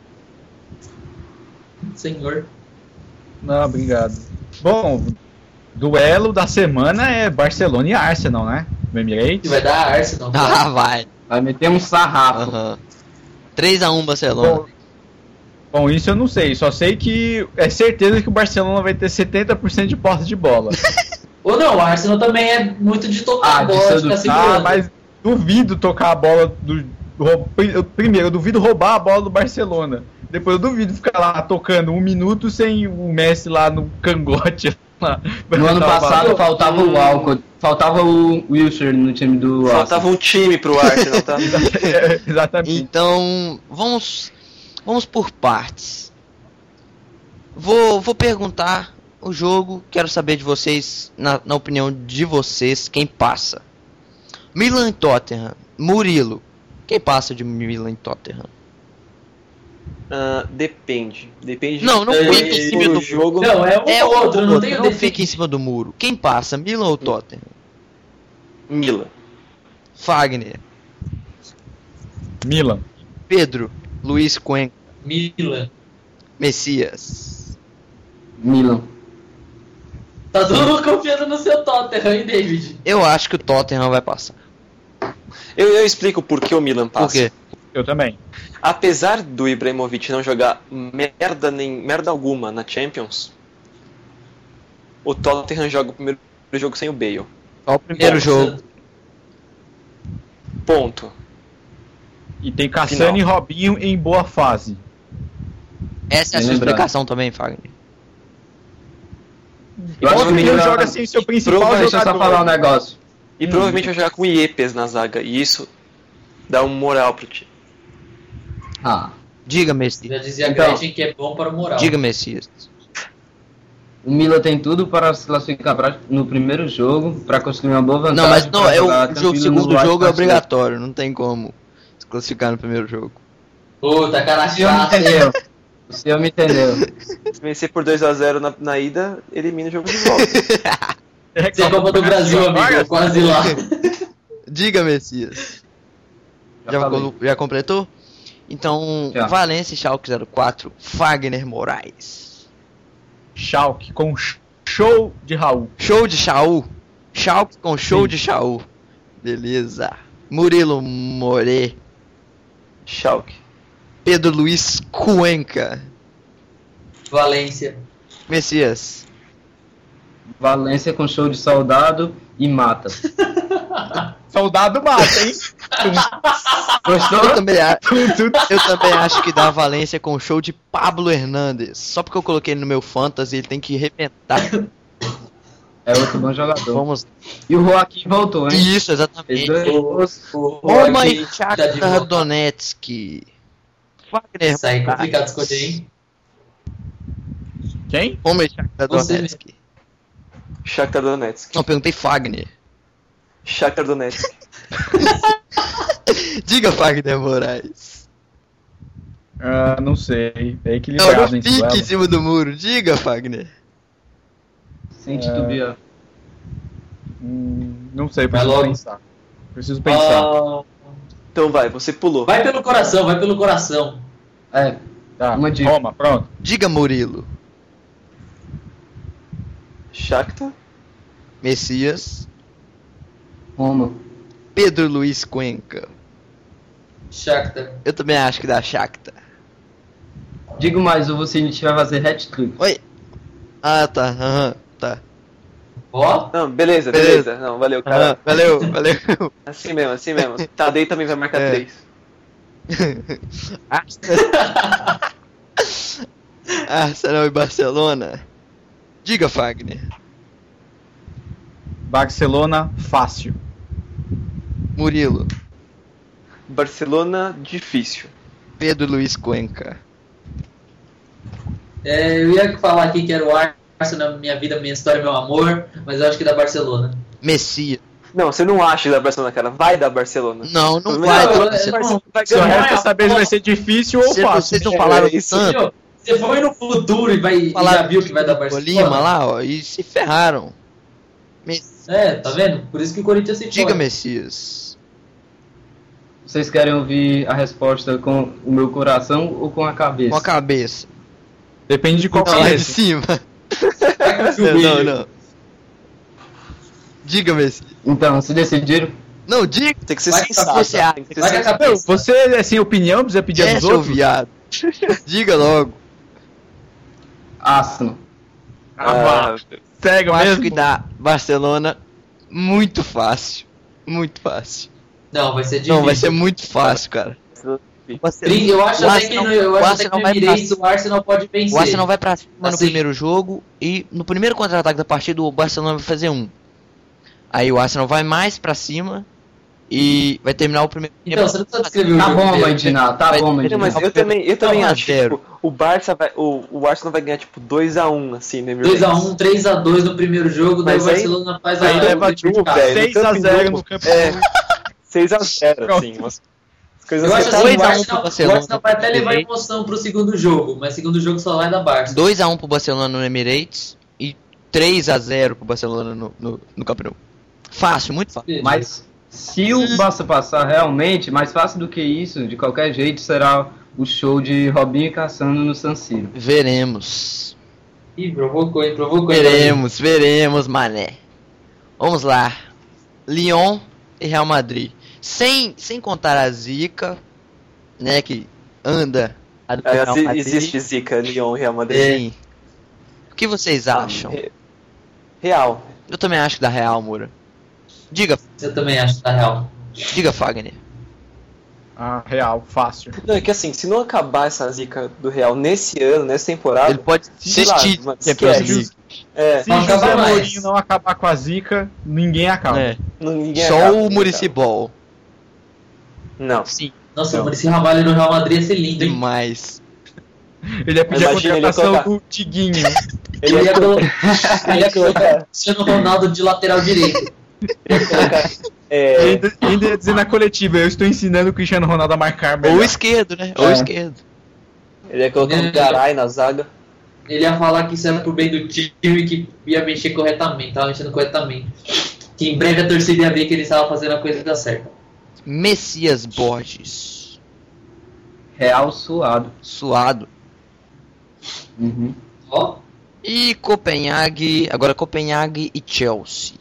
Senhor. Não, obrigado. Bom, duelo da semana é Barcelona e Arsenal, né? No Que Emirates. vai dar Arsenal. Ah, vai. Vai meter um sarrafo. 3-1 Barcelona. Bom, isso eu não sei. Só sei que é certeza que o Barcelona vai ter 70% de posse de bola. Ou não, o Arsenal também é muito de tocar a de bola, de seduzir. ficar segurando. Mas duvido tocar a bola primeiro, eu duvido roubar a bola do Barcelona. Depois eu duvido ficar lá tocando 1 minuto sem o Messi lá no cangote. Lá, No ano passado faltava o Walcott, faltava o Wilshere no time do Faltava um time pro Arsenal, tá? Exatamente. Então, vamos por partes. Vou perguntar o jogo, quero saber de vocês, na opinião de vocês, quem passa. Milan e Tottenham. Murilo, quem passa de Milan e Tottenham? Depende. Depende Não fica em cima do jogo. Não, é um ou outro, não tem o Não defeito. fica em cima do muro. Quem passa, Milan ou Tottenham? Milan. Fagner, Milan. Pedro, Luiz Cuenca, Milan. Messias. Milan. Tá todo mundo confiando no seu Tottenham, hein, David? Eu acho que o Tottenham vai passar. Eu explico por que o Milan passa. Por quê? Eu também. Apesar do Ibrahimovic não jogar merda alguma na Champions, o Tottenham joga o primeiro jogo sem o Bale. Qual o primeiro jogo? Ponto. E tem Cassano e Robinho em boa fase. Essa é a sua Lembrando. explicação também, Fagner. Eu acho que o Ele Milan joga sem seu principal Deixa eu só jogador. falar um negócio. E provavelmente vai jogar com o Iepes na zaga. E isso dá um moral pro time. Diga, Messias. Já dizia Então. Gretchen que é bom para o moral. Diga, Messias. O Milan tem tudo para se classificar no primeiro jogo, para conseguir uma boa vantagem. Não, mas não, para é o jogar jogo, tranquilo segundo no jogo é White obrigatório, não tem como se classificar no primeiro jogo. Puta, cara O senhor me chata. entendeu. O senhor me entendeu. Se vencer por 2-0 na ida, elimina o jogo de volta. Você é Copa do Brasil, amigo, quase lá. Diga, Messias. falei. Já completou? Então, Já. Valência e Schalke 04, Fagner Moraes. Schalke com show de Raul. Show de Shaul. Schalke com show de Shaul. Beleza. Murilo More. Schalke. Pedro Luiz Cuenca. Valência. Messias. Valência com show de soldado e mata. Soldado mata, hein? Eu também acho que dá Valência com show de Pablo Hernandes. Só porque eu coloquei ele no meu fantasy, ele tem que arrebentar. É outro bom jogador. Vamos. E o Joaquim voltou, hein? Isso, Fez exatamente. dois gols. Roma e tá de Shakhtar volta. Donetsk. Wagner Isso aí é Moraes. complicado escolher, hein? Quem? Roma e Shakhtar Você Donetsk. Shakhtar Donetsk. Não, perguntei Fagner. Shakhtar Donetsk. Diga, Fagner Moraes. Não sei. É Não, equilibrado não em fique em duelo. cima do muro. Diga, Fagner. Sem titubear. Não sei, Vai preciso logo. pensar. Preciso pensar. Ah, Então vai, você pulou. vai pelo coração, vai pelo coração. É, Tá. uma dica. Roma, pronto. Diga, Murilo. Shakhtar. Messias. Roma. Pedro Luiz Cuenca. Shakhtar. Eu também acho que dá Shakhtar. Digo mais, o Vucinic vai fazer hat-trick. Oi. Ah, tá. Aham, tá. Ó, Não, beleza. Não, valeu, Aham, cara. valeu. Assim mesmo. Tadei também vai marcar É. 3. Arsenal e Barcelona. Diga, Fagner. Barcelona, fácil. Murilo. Barcelona, difícil. Pedro Luiz Cuenca. eu ia falar aqui que era o Arsenal, minha vida, minha história, meu amor, mas eu acho que da Barcelona. Messias. Não, você não acha que dá Barcelona, cara. Vai dar Barcelona. Não Não, vai. eu- Você eu- não- Vai Só ganhar. resta saber se vai ser difícil ou fácil. Vocês não falaram É isso. tanto. Meu, você foi no futuro e já viu que vai dar Barcelona. Lima lá, ó, e se ferraram. Tá vendo? Por isso que o Corinthians se Diga, foi. Messias. Vocês querem ouvir a resposta com o meu coração ou com a cabeça? Com a cabeça. Depende de qual Não, lá de cabeça. cima. Vai com o joelho. Não. Diga, Messias. Então, se decidiram? Não, diga. Tem que ser Vai com a sensato. cabeça. Tem que ser Vai com a sensato. Não, cabeça. você é sem opinião, precisa pedir É, dos seu outros. viado. Diga logo. Arsenal. Ah, Segue Eu acho mesmo. que dá Barcelona muito fácil. Muito fácil. Não, vai ser difícil. Não, vai ser muito fácil, cara. Eu acho O até que Arsenal- no, eu o acho até Arsenal que vai no Emirates o Arsenal pode vencer. O Arsenal vai pra cima no Assim. primeiro jogo e no primeiro contra-ataque da partida o Barcelona vai fazer um. Aí o Arsenal vai mais pra cima E vai terminar o primeiro tempo. Então, você não precisa descrever o Tá jogo bom, inteiro. Mandiná, tá bom, Não, Mandiná. mas eu também acho que 1-0. tipo, o Arsenal vai ganhar tipo 2x1, assim, né, meu 2x1, 3x2 no primeiro jogo, daí o Mas aí- Barcelona faz aí a leva tipo, velho, 6-0 no campo. É, 6x0, assim, umas coisas Eu acho que assim, Dois o a um Arsenal, pro o Barcelona. Arsenal vai até levar emoção pro segundo jogo, mas segundo jogo só vai dar Barça. 2x1 pro Barcelona no Emirates e 3x0 pro Barcelona no Camp Nou. Fácil, muito fácil. Mas se o Barça passar realmente, mais fácil do que isso, de qualquer jeito, será o show de Robinho e Cassano no San Siro. Veremos. Ih, provocou. Veremos, mané. Vamos lá. Lyon e Real Madrid. Sem contar a zica, né, que anda a do Real Madrid. existe zica, Lyon, Real Madrid. Sim. O que vocês acham? Real. Eu também acho que dá Real, Moura. Diga, Eu também acho que tá real. Fagner. Ah, real, fácil. Não, é que assim, se não acabar essa zica do Real nesse ano, nessa temporada, Ele pode sei lá, desistir mas de Champions esquece. League. é, Se Não José acaba mais. Mourinho não acabar com a zica, ninguém acaba. É. ninguém Só acaba, o ninguém Municipal. acaba. Não. Sim, Nossa, Não. esse Ramalho no Real Madrid ia ser lindo, hein? demais. Ele ia pedir a Imagina, ele ia contratação colocar- do Tiguinho. Ele ia colocar Ele ia colocar, o Cristiano Ronaldo de lateral direito. ia colocar Ainda ia dizer na coletiva, eu estou ensinando o Cristiano Ronaldo a marcar Ou melhor. esquerdo, né? Ou É. esquerdo. ele ia colocar um Garay na zaga. Ele ia falar que isso era pro bem do time e que ia mexer corretamente, tava mexendo corretamente. Que em breve a torcida ia ver que ele estava fazendo a coisa certa. Messias Borges. Real suado. Suado. Uhum. Ó, E Copenhague. Agora Copenhague e Chelsea.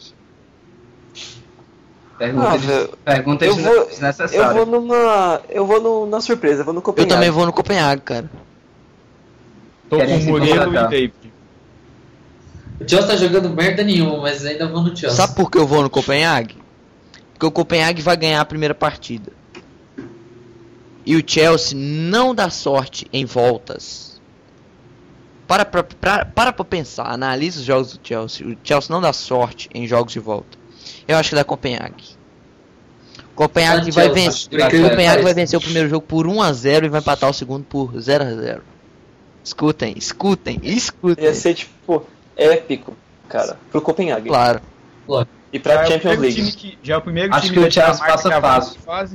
Pergunta, velho, pergunta eu vou desnecessária. na surpresa, eu vou no Eu Copenhague. também vou no Copenhague, cara. Tô com Querem o se Murilo e contratar. David. o Chelsea tá jogando merda nenhuma, mas ainda vou no Chelsea. Sabe por que eu vou no Copenhague? Porque o Copenhague vai ganhar a primeira partida. E o Chelsea não dá sorte em voltas. Para pra pensar, analisa os jogos do Chelsea. O Chelsea não dá sorte em jogos de volta. Eu acho que dá Copenhague. Copenhague vai Chelsea, vencer. por incrível que Copenhague vai pareça. vencer o primeiro jogo por 1-0 e vai empatar o segundo por 0-0. Escutem. Ia ser, tipo, épico, cara, pro Copenhague. Claro. E pra Já é o Champions primeiro League. time já é o primeiro Acho time que o da Chelsea Dinamarca passa que avança fácil. de fase.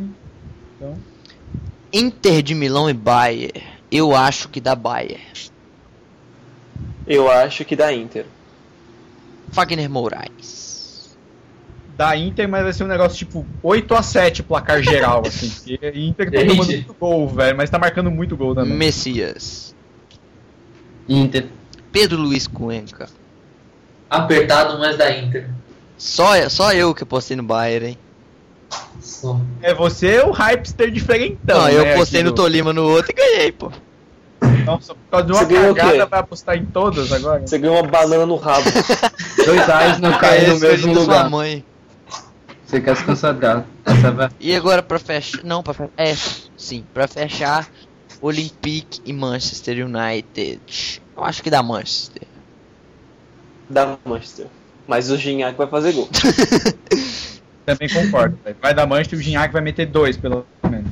Inter de Milão e Bayern. Eu acho que dá Bayern. Eu acho que dá Inter. Fagner Moraes. Da Inter, mas vai ser um negócio tipo 8-7 placar geral, assim. Porque a Inter tá tomando Gente. muito gol, velho, mas tá marcando muito gol também. Messias. Inter. Pedro Luiz Cuenca. Apertado, mas da Inter. Só eu que postei no Bayern, hein? Só. É você o hypester diferentão, Não, eu né, postei aqui no Tolima no outro e ganhei, pô. Nossa, por causa de uma Você ganhou o quê? cagada vai apostar em todas agora? Você ganhou uma banana no rabo. 2 reais não caem no Esse mesmo da sua lugar. mãe. Você quer se concentrar. Essa vai. E agora pra fechar. Não, pra fechar. É, sim, pra fechar. Olympique e Manchester United. Eu acho que dá Manchester. Da Manchester. Mas o Gignac vai fazer gol. Também concordo, velho. Vai dar Manchester e o Gignac vai meter 2, pelo menos.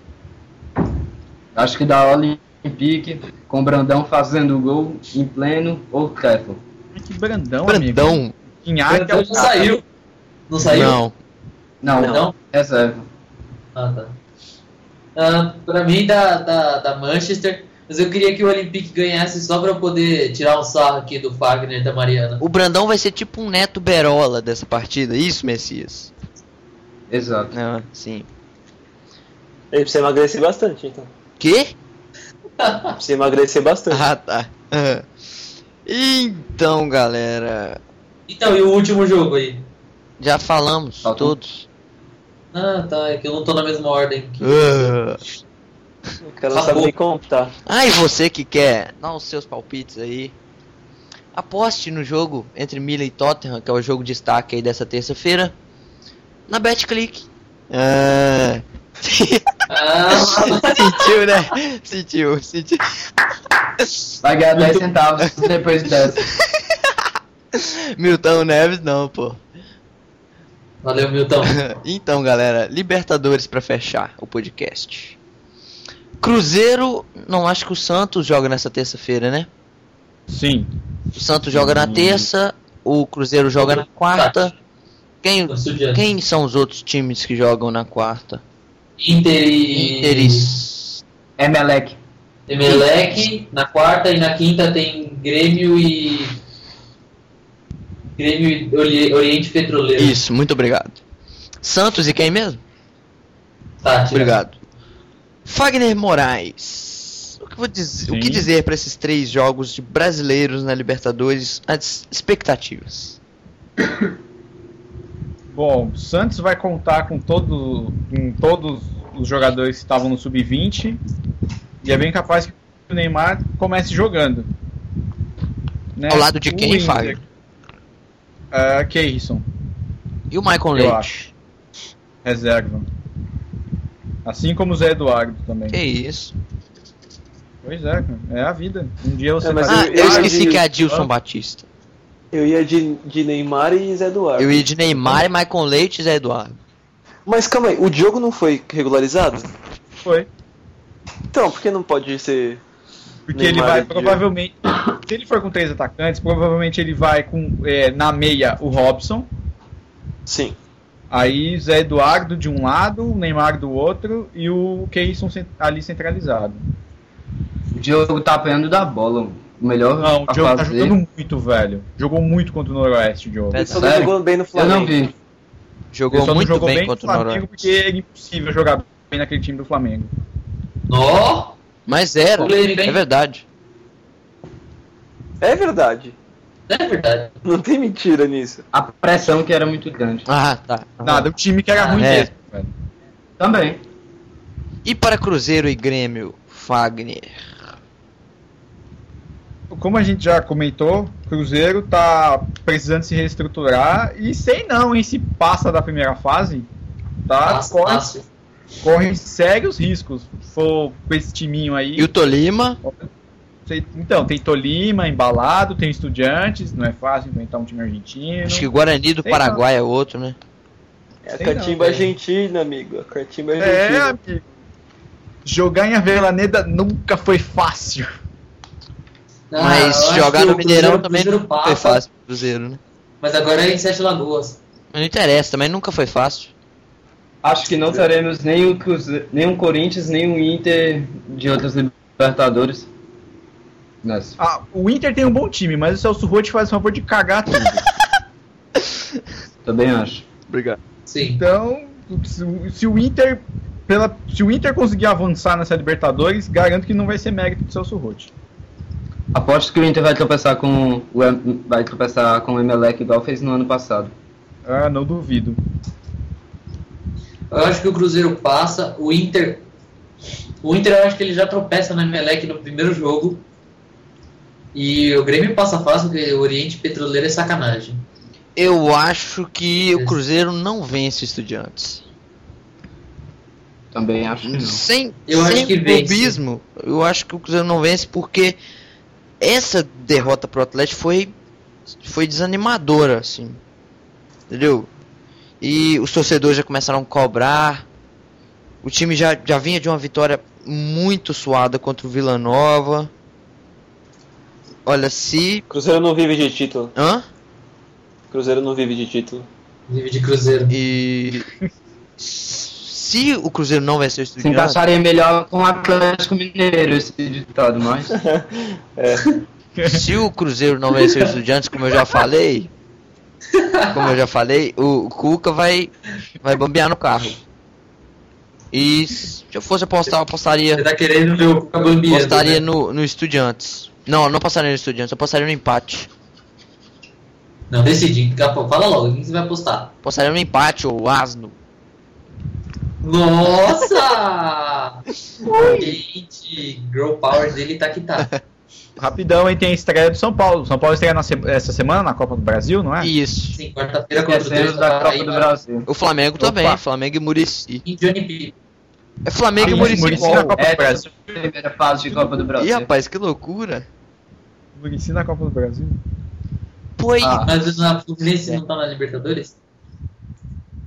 Acho que dá Olympique, com o Brandão fazendo gol em pleno Old Trafford. Ai, que Brandão, amigo. Brandão. Gignac é Brandão o não saiu. Não saiu? Não. Não, Não? reserva. Ah, tá. Pra mim, da Manchester, mas eu queria que o Olympique ganhasse só pra eu poder tirar um sarro aqui do Fagner e da Mariana. O Brandão vai ser tipo um Neto Berola dessa partida. Isso, Messias? Exato. Não, sim. Ele precisa emagrecer bastante, então. Quê? Precisa emagrecer bastante. Ah, tá. Então, galera. Então, e o último jogo aí? Já falamos Faltam- todos. Ah, tá, é que eu não tô na mesma ordem. O cara não sabe nem contar. Ah, e você que quer dar os seus palpites aí, aposte no jogo entre Milan e Tottenham, que é o jogo de destaque aí dessa terça-feira, na BetClick. Ah, Sentiu, né? Sentiu. Vai ganhar 10 centavos depois dessa. Milton Neves não, pô. Valeu, Milton. Então, galera, Libertadores pra fechar o podcast. Cruzeiro, não acho que o Santos joga nessa terça-feira, né? Sim. O Santos joga na terça, o Cruzeiro joga na quarta. Quem são os outros times que jogam na quarta? Inter e Emelec. na quarta, e na quinta tem Grêmio e Oriente Petroleiro. Isso, muito obrigado. Santos e quem mesmo? Tá, Obrigado. Fagner Moraes. O que dizer para esses 3 jogos de brasileiros na Libertadores? As expectativas. Bom, o Santos vai contar com todos os jogadores que estavam no Sub-20 e é bem capaz que o Neymar comece jogando. Né? Ao lado de quem, Fagner? Keirson. E o Michael Leite? Reserva. Assim como o Zé Eduardo também. Que isso? Pois é, é a vida. Um dia você eu esqueci que é Adilson Batista. Eu ia de Neymar e Zé Eduardo. Eu ia de Neymar, Michael Leite e Zé Eduardo. Mas calma aí, o Diogo não foi regularizado? Foi. Então, por que não pode ser... Porque Neymar, ele vai provavelmente... Se ele for com 3 atacantes, provavelmente ele vai com na meia o Robson. Sim. Aí Zé Eduardo de um lado, o Neymar do outro e o Keirson ali centralizado. O Diogo tá apanhando da bola. O melhor não, o Diogo tá jogando muito, velho. Jogou muito contra o Noroeste, o Diogo. Ele só jogou bem no Flamengo. Eu não vi. Jogou muito bem contra o Noroeste. Porque é impossível jogar bem naquele time do Flamengo. Ó! Mas era, é verdade. É verdade. É verdade. Não tem mentira nisso. A pressão que era muito grande. Ah, tá. Nada, o time que era ruim mesmo, velho. Também. E para Cruzeiro e Grêmio, Fagner? Como a gente já comentou, o Cruzeiro tá precisando se reestruturar e sei não, hein, se passa da primeira fase, tá? Corre sérios riscos for com esse timinho aí. E o Tolima? Então, tem Tolima embalado, tem Estudiantes, não é fácil inventar um time argentino. Acho que Guarani do Paraguai é outro, né? É a Catimba Argentina, amigo. A Catimba Argentina. Amigo. Jogar em Avellaneda nunca foi fácil. Mas jogar no Mineirão também não foi fácil pro Cruzeiro, né? Mas agora é em Sete Lagoas. Mas não interessa, também nunca foi fácil. Acho que não teremos nem o Corinthians, nem o Inter de outras Libertadores. Nossa. O Inter tem um bom time, mas o Celso Roth faz o favor de cagar tudo. Também acho. Obrigado. Sim. Então, se o Inter conseguir avançar nessa Libertadores, garanto que não vai ser mérito do Celso Roth. Aposto que o Inter vai tropeçar com o Emelec igual fez no ano passado. Ah, não duvido. Eu acho que o Cruzeiro passa, o Inter eu acho que ele já tropeça na Emelec no primeiro jogo. E o Grêmio passa fácil, porque o Oriente Petroleiro é sacanagem. Eu acho que o Cruzeiro não vence o Estudiantes. Também acho que não. Sem que clubismo, eu acho que o Cruzeiro não vence porque essa derrota pro Atlético foi desanimadora, assim. Entendeu? E os torcedores já começaram a cobrar. O time já vinha de uma vitória muito suada contra o Vila Nova. Olha, se... Cruzeiro não vive de título. Hã? Cruzeiro não vive de título. Vive de Cruzeiro. E... se o Cruzeiro não vencer o Se Estudiantes... encaixaria melhor com o Atlético Mineiro esse ditado, mas... Se o Cruzeiro não vencer o Estudiantes, como eu já falei... o Cuca vai bambear no carro. E se eu fosse apostar, eu apostaria... Você tá querendo ver o Cuca bambeando, apostaria, né? no Estudiantes. Não apostaria no Estudiantes, eu apostaria no empate. Não, decidi. Fala logo, quem você vai apostar? Apostaria no empate ou asno. Nossa! Gente, Girl Power dele tá que tá. Rapidão, aí tem a estreia do São Paulo. São Paulo estreia essa semana na Copa do Brasil, não é? Isso. Sim, quarta-feira contra o Deus da Copa do Brasil. O Flamengo também, Flamengo e Muricy. Em Johnny P. É Flamengo e Muricy na Copa do Brasil. Primeira fase de Copa do Brasil. Ih, rapaz, que loucura. Muricy na Copa do Brasil. Foi. Mas a Fluminense não tá na Libertadores?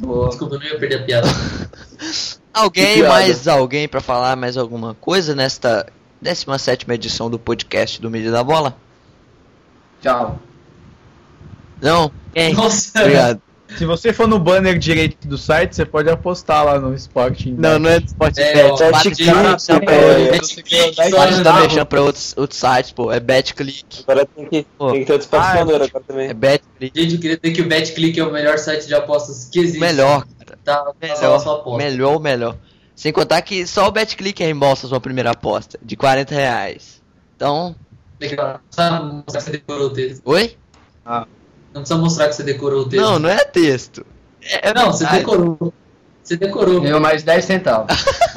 Boa. Desculpa, eu não ia perder a piada. Alguém, Que piada. mais alguém pra falar mais alguma coisa nesta 17ª edição do podcast do Mídia da Bola? Tchau. Não? Quem? Nossa. Obrigado. Se você for no banner direito do site, você pode apostar lá no Sporting. Não, não é do Sportbet. É, ó, Para Bet de Click, mexer pra Betclic, Pode só dar não. mexendo pra outros sites, pô. É BetClick. Agora tem que ter outro patrocinador agora também. É BetClick. Gente, eu queria dizer que o BetClick é o melhor site de apostas que existe. Melhor, cara. Tá, faça a sua Melhor. aposta. Melhor, melhor. Sem contar que só o BetClick reembolsa a sua primeira aposta, de R$40. Então. Legal. Não precisa mostrar que você decorou o texto. Oi? Não precisa mostrar que você decorou o texto. Não, não é texto. É Não, você verdade. decorou. Você decorou. Ganhou mais 10 centavos.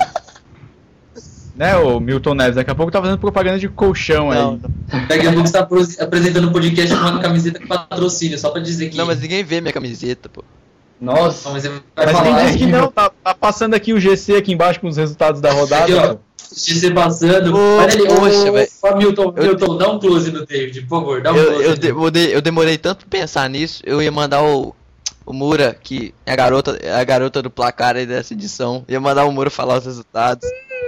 Né, o Milton Neves? Daqui a pouco tá fazendo propaganda de colchão Não, aí. não. Daqui a pouco você tá apresentando o podcast com uma camiseta com patrocínio, só pra dizer que. Não, mas ninguém vê minha camiseta, pô. Nossa. Não, mas você vai Mas falar. quem disse que não? Tá passando aqui o GC aqui embaixo com os resultados da rodada. Aqui, ó. pô. Você passando. Ô, Olha ali, poxa, velho. ô, Milton, dá um close no David, por favor. Dá um Eu close. eu demorei tanto pra pensar nisso, eu ia mandar o Mura, que é a garota do placar aí dessa edição, ia mandar o Mura falar os resultados.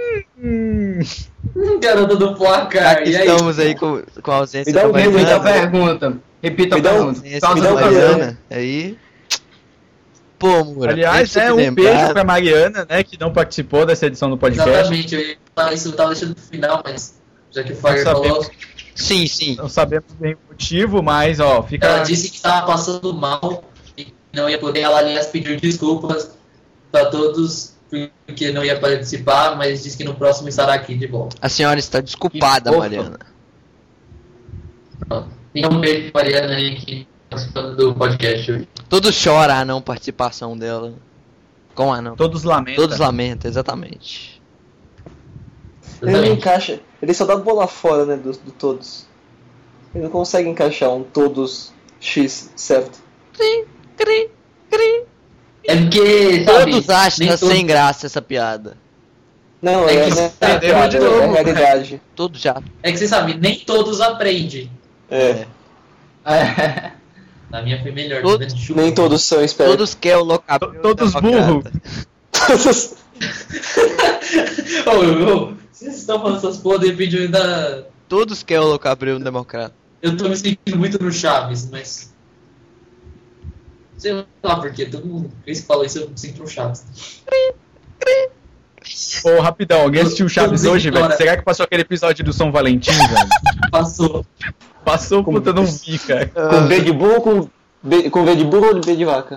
Garota do placar. Já que E aí? estamos aí com a ausência Me dá da um Mariana, Repita a pergunta. Repita a Me dá um- pergunta. ausência me da dá um Mariana, aí... Pô, Mura, Aliás, tem que um ser beijo lembrado. pra Mariana, né, que não participou dessa edição do podcast. Exatamente, eu ia falar isso, eu tava deixando pro final, mas já que o Fire Não falou, sabemos. Sim, sim. Não sabemos bem o motivo, mas, ó, fica... ela disse que estava passando mal e não ia poder. Ela, aliás, pediu desculpas pra todos porque não ia participar, mas disse que no próximo estará aqui de volta. A senhora está desculpada, Que fofa. Mariana. Pronto. E um beijo pra Mariana aí que tá participando do podcast hoje. Todos choram a não participação dela. Com a não. Todos lamentam. Todos lamentam, exatamente. Ele não Exatamente. encaixa. Ele só dá bola fora, né, do todos. Ele não consegue encaixar um todos X certo. Cri, cri. É porque, sabe, Todos acham nem que é todo- sem graça essa piada. Não, É é, que né, tá, é, piada, de é novo, realidade. Todos já. É que você sabe, nem todos aprendem. É. Na minha foi melhor. Todos- tá vendo? Chupa. Nem todos são espertos. Todos querem o local. Todos burros. Todos. Ô, vocês estão falando essas porra, de repente eu ainda... Todos querem o Locabril democrata. Eu tô me sentindo muito no Chaves, mas... Sei lá porque, todo mundo que falou isso eu me sinto no Chaves. Ô, rapidão, alguém assistiu Chaves Todos hoje, velho? ignoram. Será que passou aquele episódio do São Valentim, velho? Passou. Passou, puta, eu não vi, cara. Com V de burro, com V de burro ou V de vaca?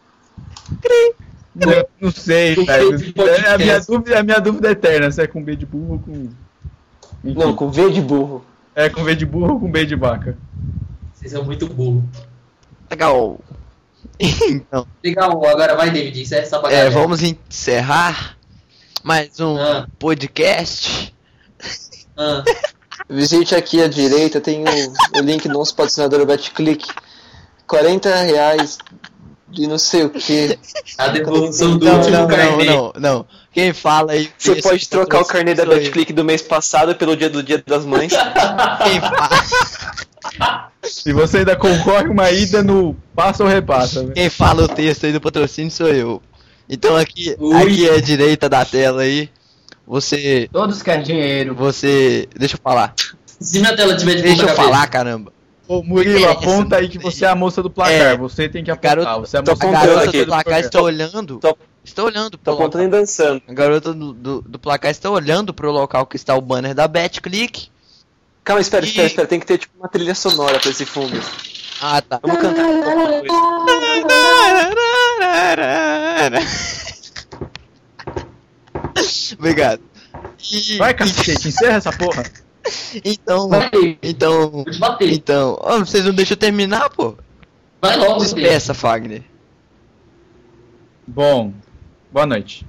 Não sei, Com velho. B de podcast. A minha dúvida é eterna, se é com B de burro ou com... Enfim, Não, com V de burro. é com V de burro ou com B de vaca? Vocês são muito burros. Legal. Então, Legal, agora vai, David, encerra essa bagaça. vamos encerrar mais um Ah. podcast. Ah, Visite aqui à direita, tem o link do nosso patrocinador BetClick. R$40 de não sei o que. a devolução do Não, último não, carnê. não. Quem fala aí... Você esse pode trocar o carnê da sou eu. BetClick do mês passado pelo dia do Dia das Mães. Quem fala... E você ainda concorre uma ida no passa ou repassa, velho. Quem fala o texto aí do patrocínio sou eu. Então aqui Ui. à direita da tela aí, você... Todos querem dinheiro. Deixa eu falar. Se minha tela tiver de Deixa eu ponta cabeça. falar, caramba. Ô, Murilo, É, aponta aí que você é a moça do placar. É. Você tem que A apontar. garota, Você é a tô moça a apontando garota aqui. do placar está olhando. Tô- Está olhando Tô pro local. apontando e dançando. A garota do placar está olhando pro local que está o banner da BetClick. Calma, espera. E- Tem que ter tipo uma trilha sonora pra esse fundo. Ah, tá. Vamos cantar. Obrigado. E- Vai, cacete, encerra essa porra. Então, Vai, então, vou te bater. então, ó, vocês não deixam eu terminar, pô. Vai logo, David. Despeça, Fagner. Bom, boa noite.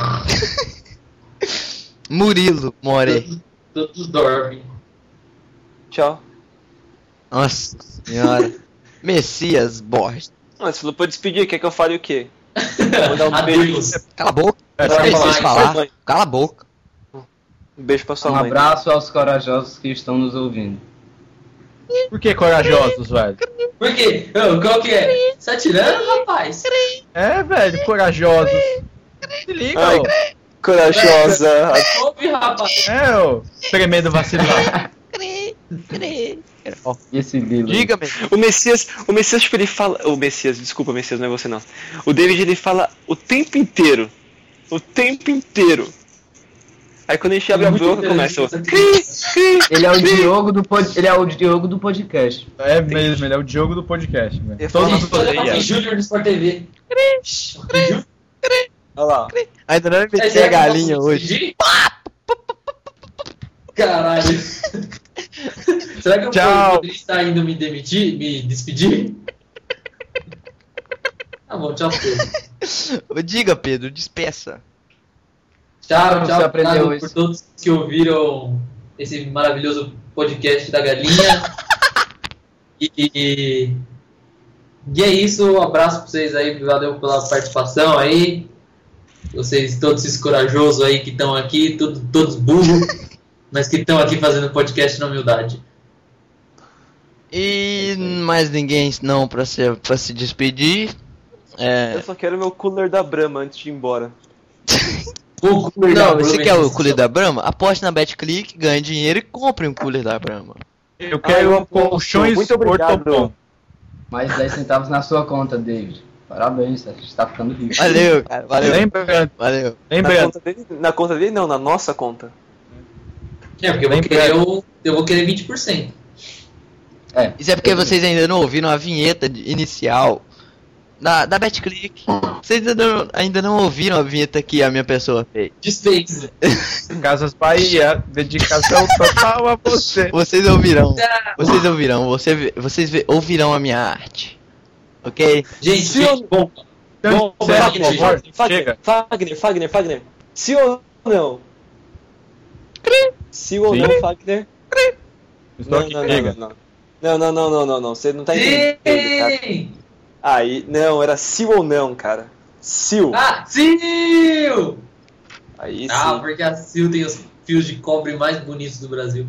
Murilo More. Todos dormem. Tchau. Nossa senhora. Messias Borges. Não, você falou pra despedir, quer que eu fale o quê? Mandar um beijo, Adeus. Cala a boca. É, Não vai precisa falar, falar. Cala a boca. um beijo pra sua Um mãe. abraço aos corajosos que estão nos ouvindo. Por que corajosos, velho? Por quê? Qual que é? Você tá tirando, rapaz? É, velho, corajosos. Se liga, Ai, ô. Corajosa. Ouve, rapaz. É, ô. Tremendo vacilão. E esse Lilo? Diga-me. O Messias, tipo, ele fala. O Messias, desculpa, Messias, não é você não. O David, ele fala o tempo inteiro. O tempo inteiro. Aí quando a gente abre a boca, começa o. Ele é o Diogo do podcast. É mesmo, ele é o Diogo do podcast, velho. Eu Todos falo- os Rock Júnior do Sport TV. Olha lá. Ainda não É, inventei será a que eu galinha posso hoje. despedir? Caralho. Será que eu Tchau. poderia estar indo me despedir? Tá bom, tchau, Pedro. Diga, Pedro, despeça. Tchau, Você tchau, aprendeu obrigado isso. por todos que ouviram esse maravilhoso podcast da galinha. E é isso, um abraço pra vocês aí, valeu pela participação aí. Vocês todos esses corajosos aí que estão aqui, todos burros, mas que estão aqui fazendo podcast na humildade. E mais ninguém não pra se despedir. Eu só quero meu cooler da Brahma antes de ir embora. Não, você quer o cooler da Brahma? Aposte na BetClick, ganhe dinheiro e compre um cooler da Brahma. Eu quero eu aposto. colchões Muito obrigado. ortopom. Mais 10 centavos na sua conta, David. Parabéns, a gente tá ficando rico. Valeu, cara, valeu. Lembrando, Valeu. lembrando. Na conta dele? Não, na nossa conta. É, porque eu vou querer 20%. Isso é porque vocês ainda não ouviram a vinheta inicial da BetClick. Vocês ainda não ouviram a vinheta que a minha pessoa fez. Desfez. Casas Bahia, dedicação total a você. Vocês ouvirão. Vocês ouvirão. Ouvirão a minha arte. Ok? Gente, bom. Então, Bom, sério, Wagner, por favor, chega. Fagner. Sim ou não? Sim ou Sim. não, Fagner? Estou aqui, chega. Não. Você não tá entendendo, cara. Sim! Aí, não, era sim ou não, cara. Sil. Ah, Sil! Aí Ah, sim. porque a Sil tem os fios de cobre mais bonitos do Brasil.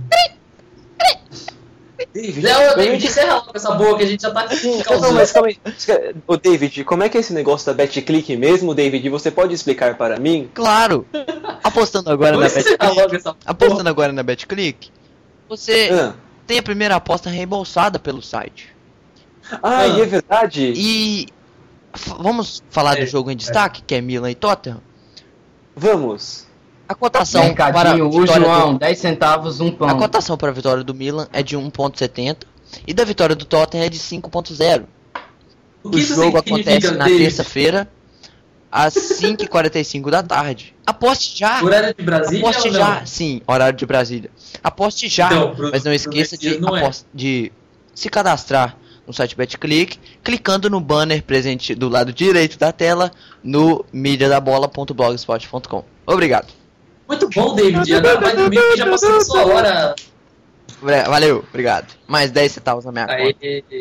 David, Não, David, encerra logo essa boa que a gente já tá Não, causando. mas calma aí. Ô, David, como é que é esse negócio da BetClick mesmo, David? Você pode explicar para mim? Claro! Apostando agora na Vamos encerrar BetClick. logo essa Apostando agora na BetClick, você Ah, tem a primeira aposta reembolsada pelo site. e é verdade. E vamos falar do É, jogo em destaque, que é Milan e Tottenham. Vamos. A cotação para a Mercadinho, o vitória João, 10 centavos, um a pão. cotação para a vitória do Milan é de 1.70 e da vitória do Tottenham é de 5.0. O O que isso jogo significa, acontece na David? terça-feira às 5h45 da tarde. Aposte já! Horário de Brasília Aposte ou já! não? Sim, horário de Brasília. Aposte já! Então, Mas não esqueça Messias não é. de se cadastrar no site BetClick, clicando no banner presente do lado direito da tela no mediadabola.blogspot.com. Obrigado. Muito bom, David. Agora vai dormir que já passou a sua hora. Valeu, obrigado. Mais 10 centavos na minha conta.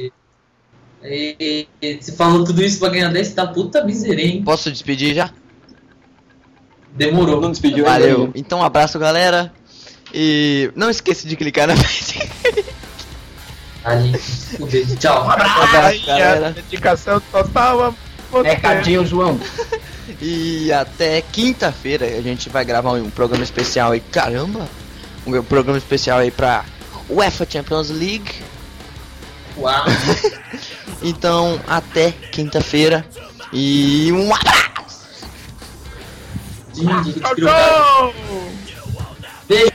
Aí, você falou tudo isso pra ganhar 10, tá puta miséria, hein? Posso despedir já? Demorou. Não despediu Valeu. ainda. Então, um abraço, galera. E não esqueça de clicar na Ali, o dedo. Tchau. Um abraço, Bahia, galera. dedicação total a você. Mercadinho, João. E até quinta-feira a gente vai gravar um programa especial aí. Caramba! Um programa especial aí pra UEFA Champions League. Uau. Então, até quinta-feira. E um abraço! Gente, que Gol!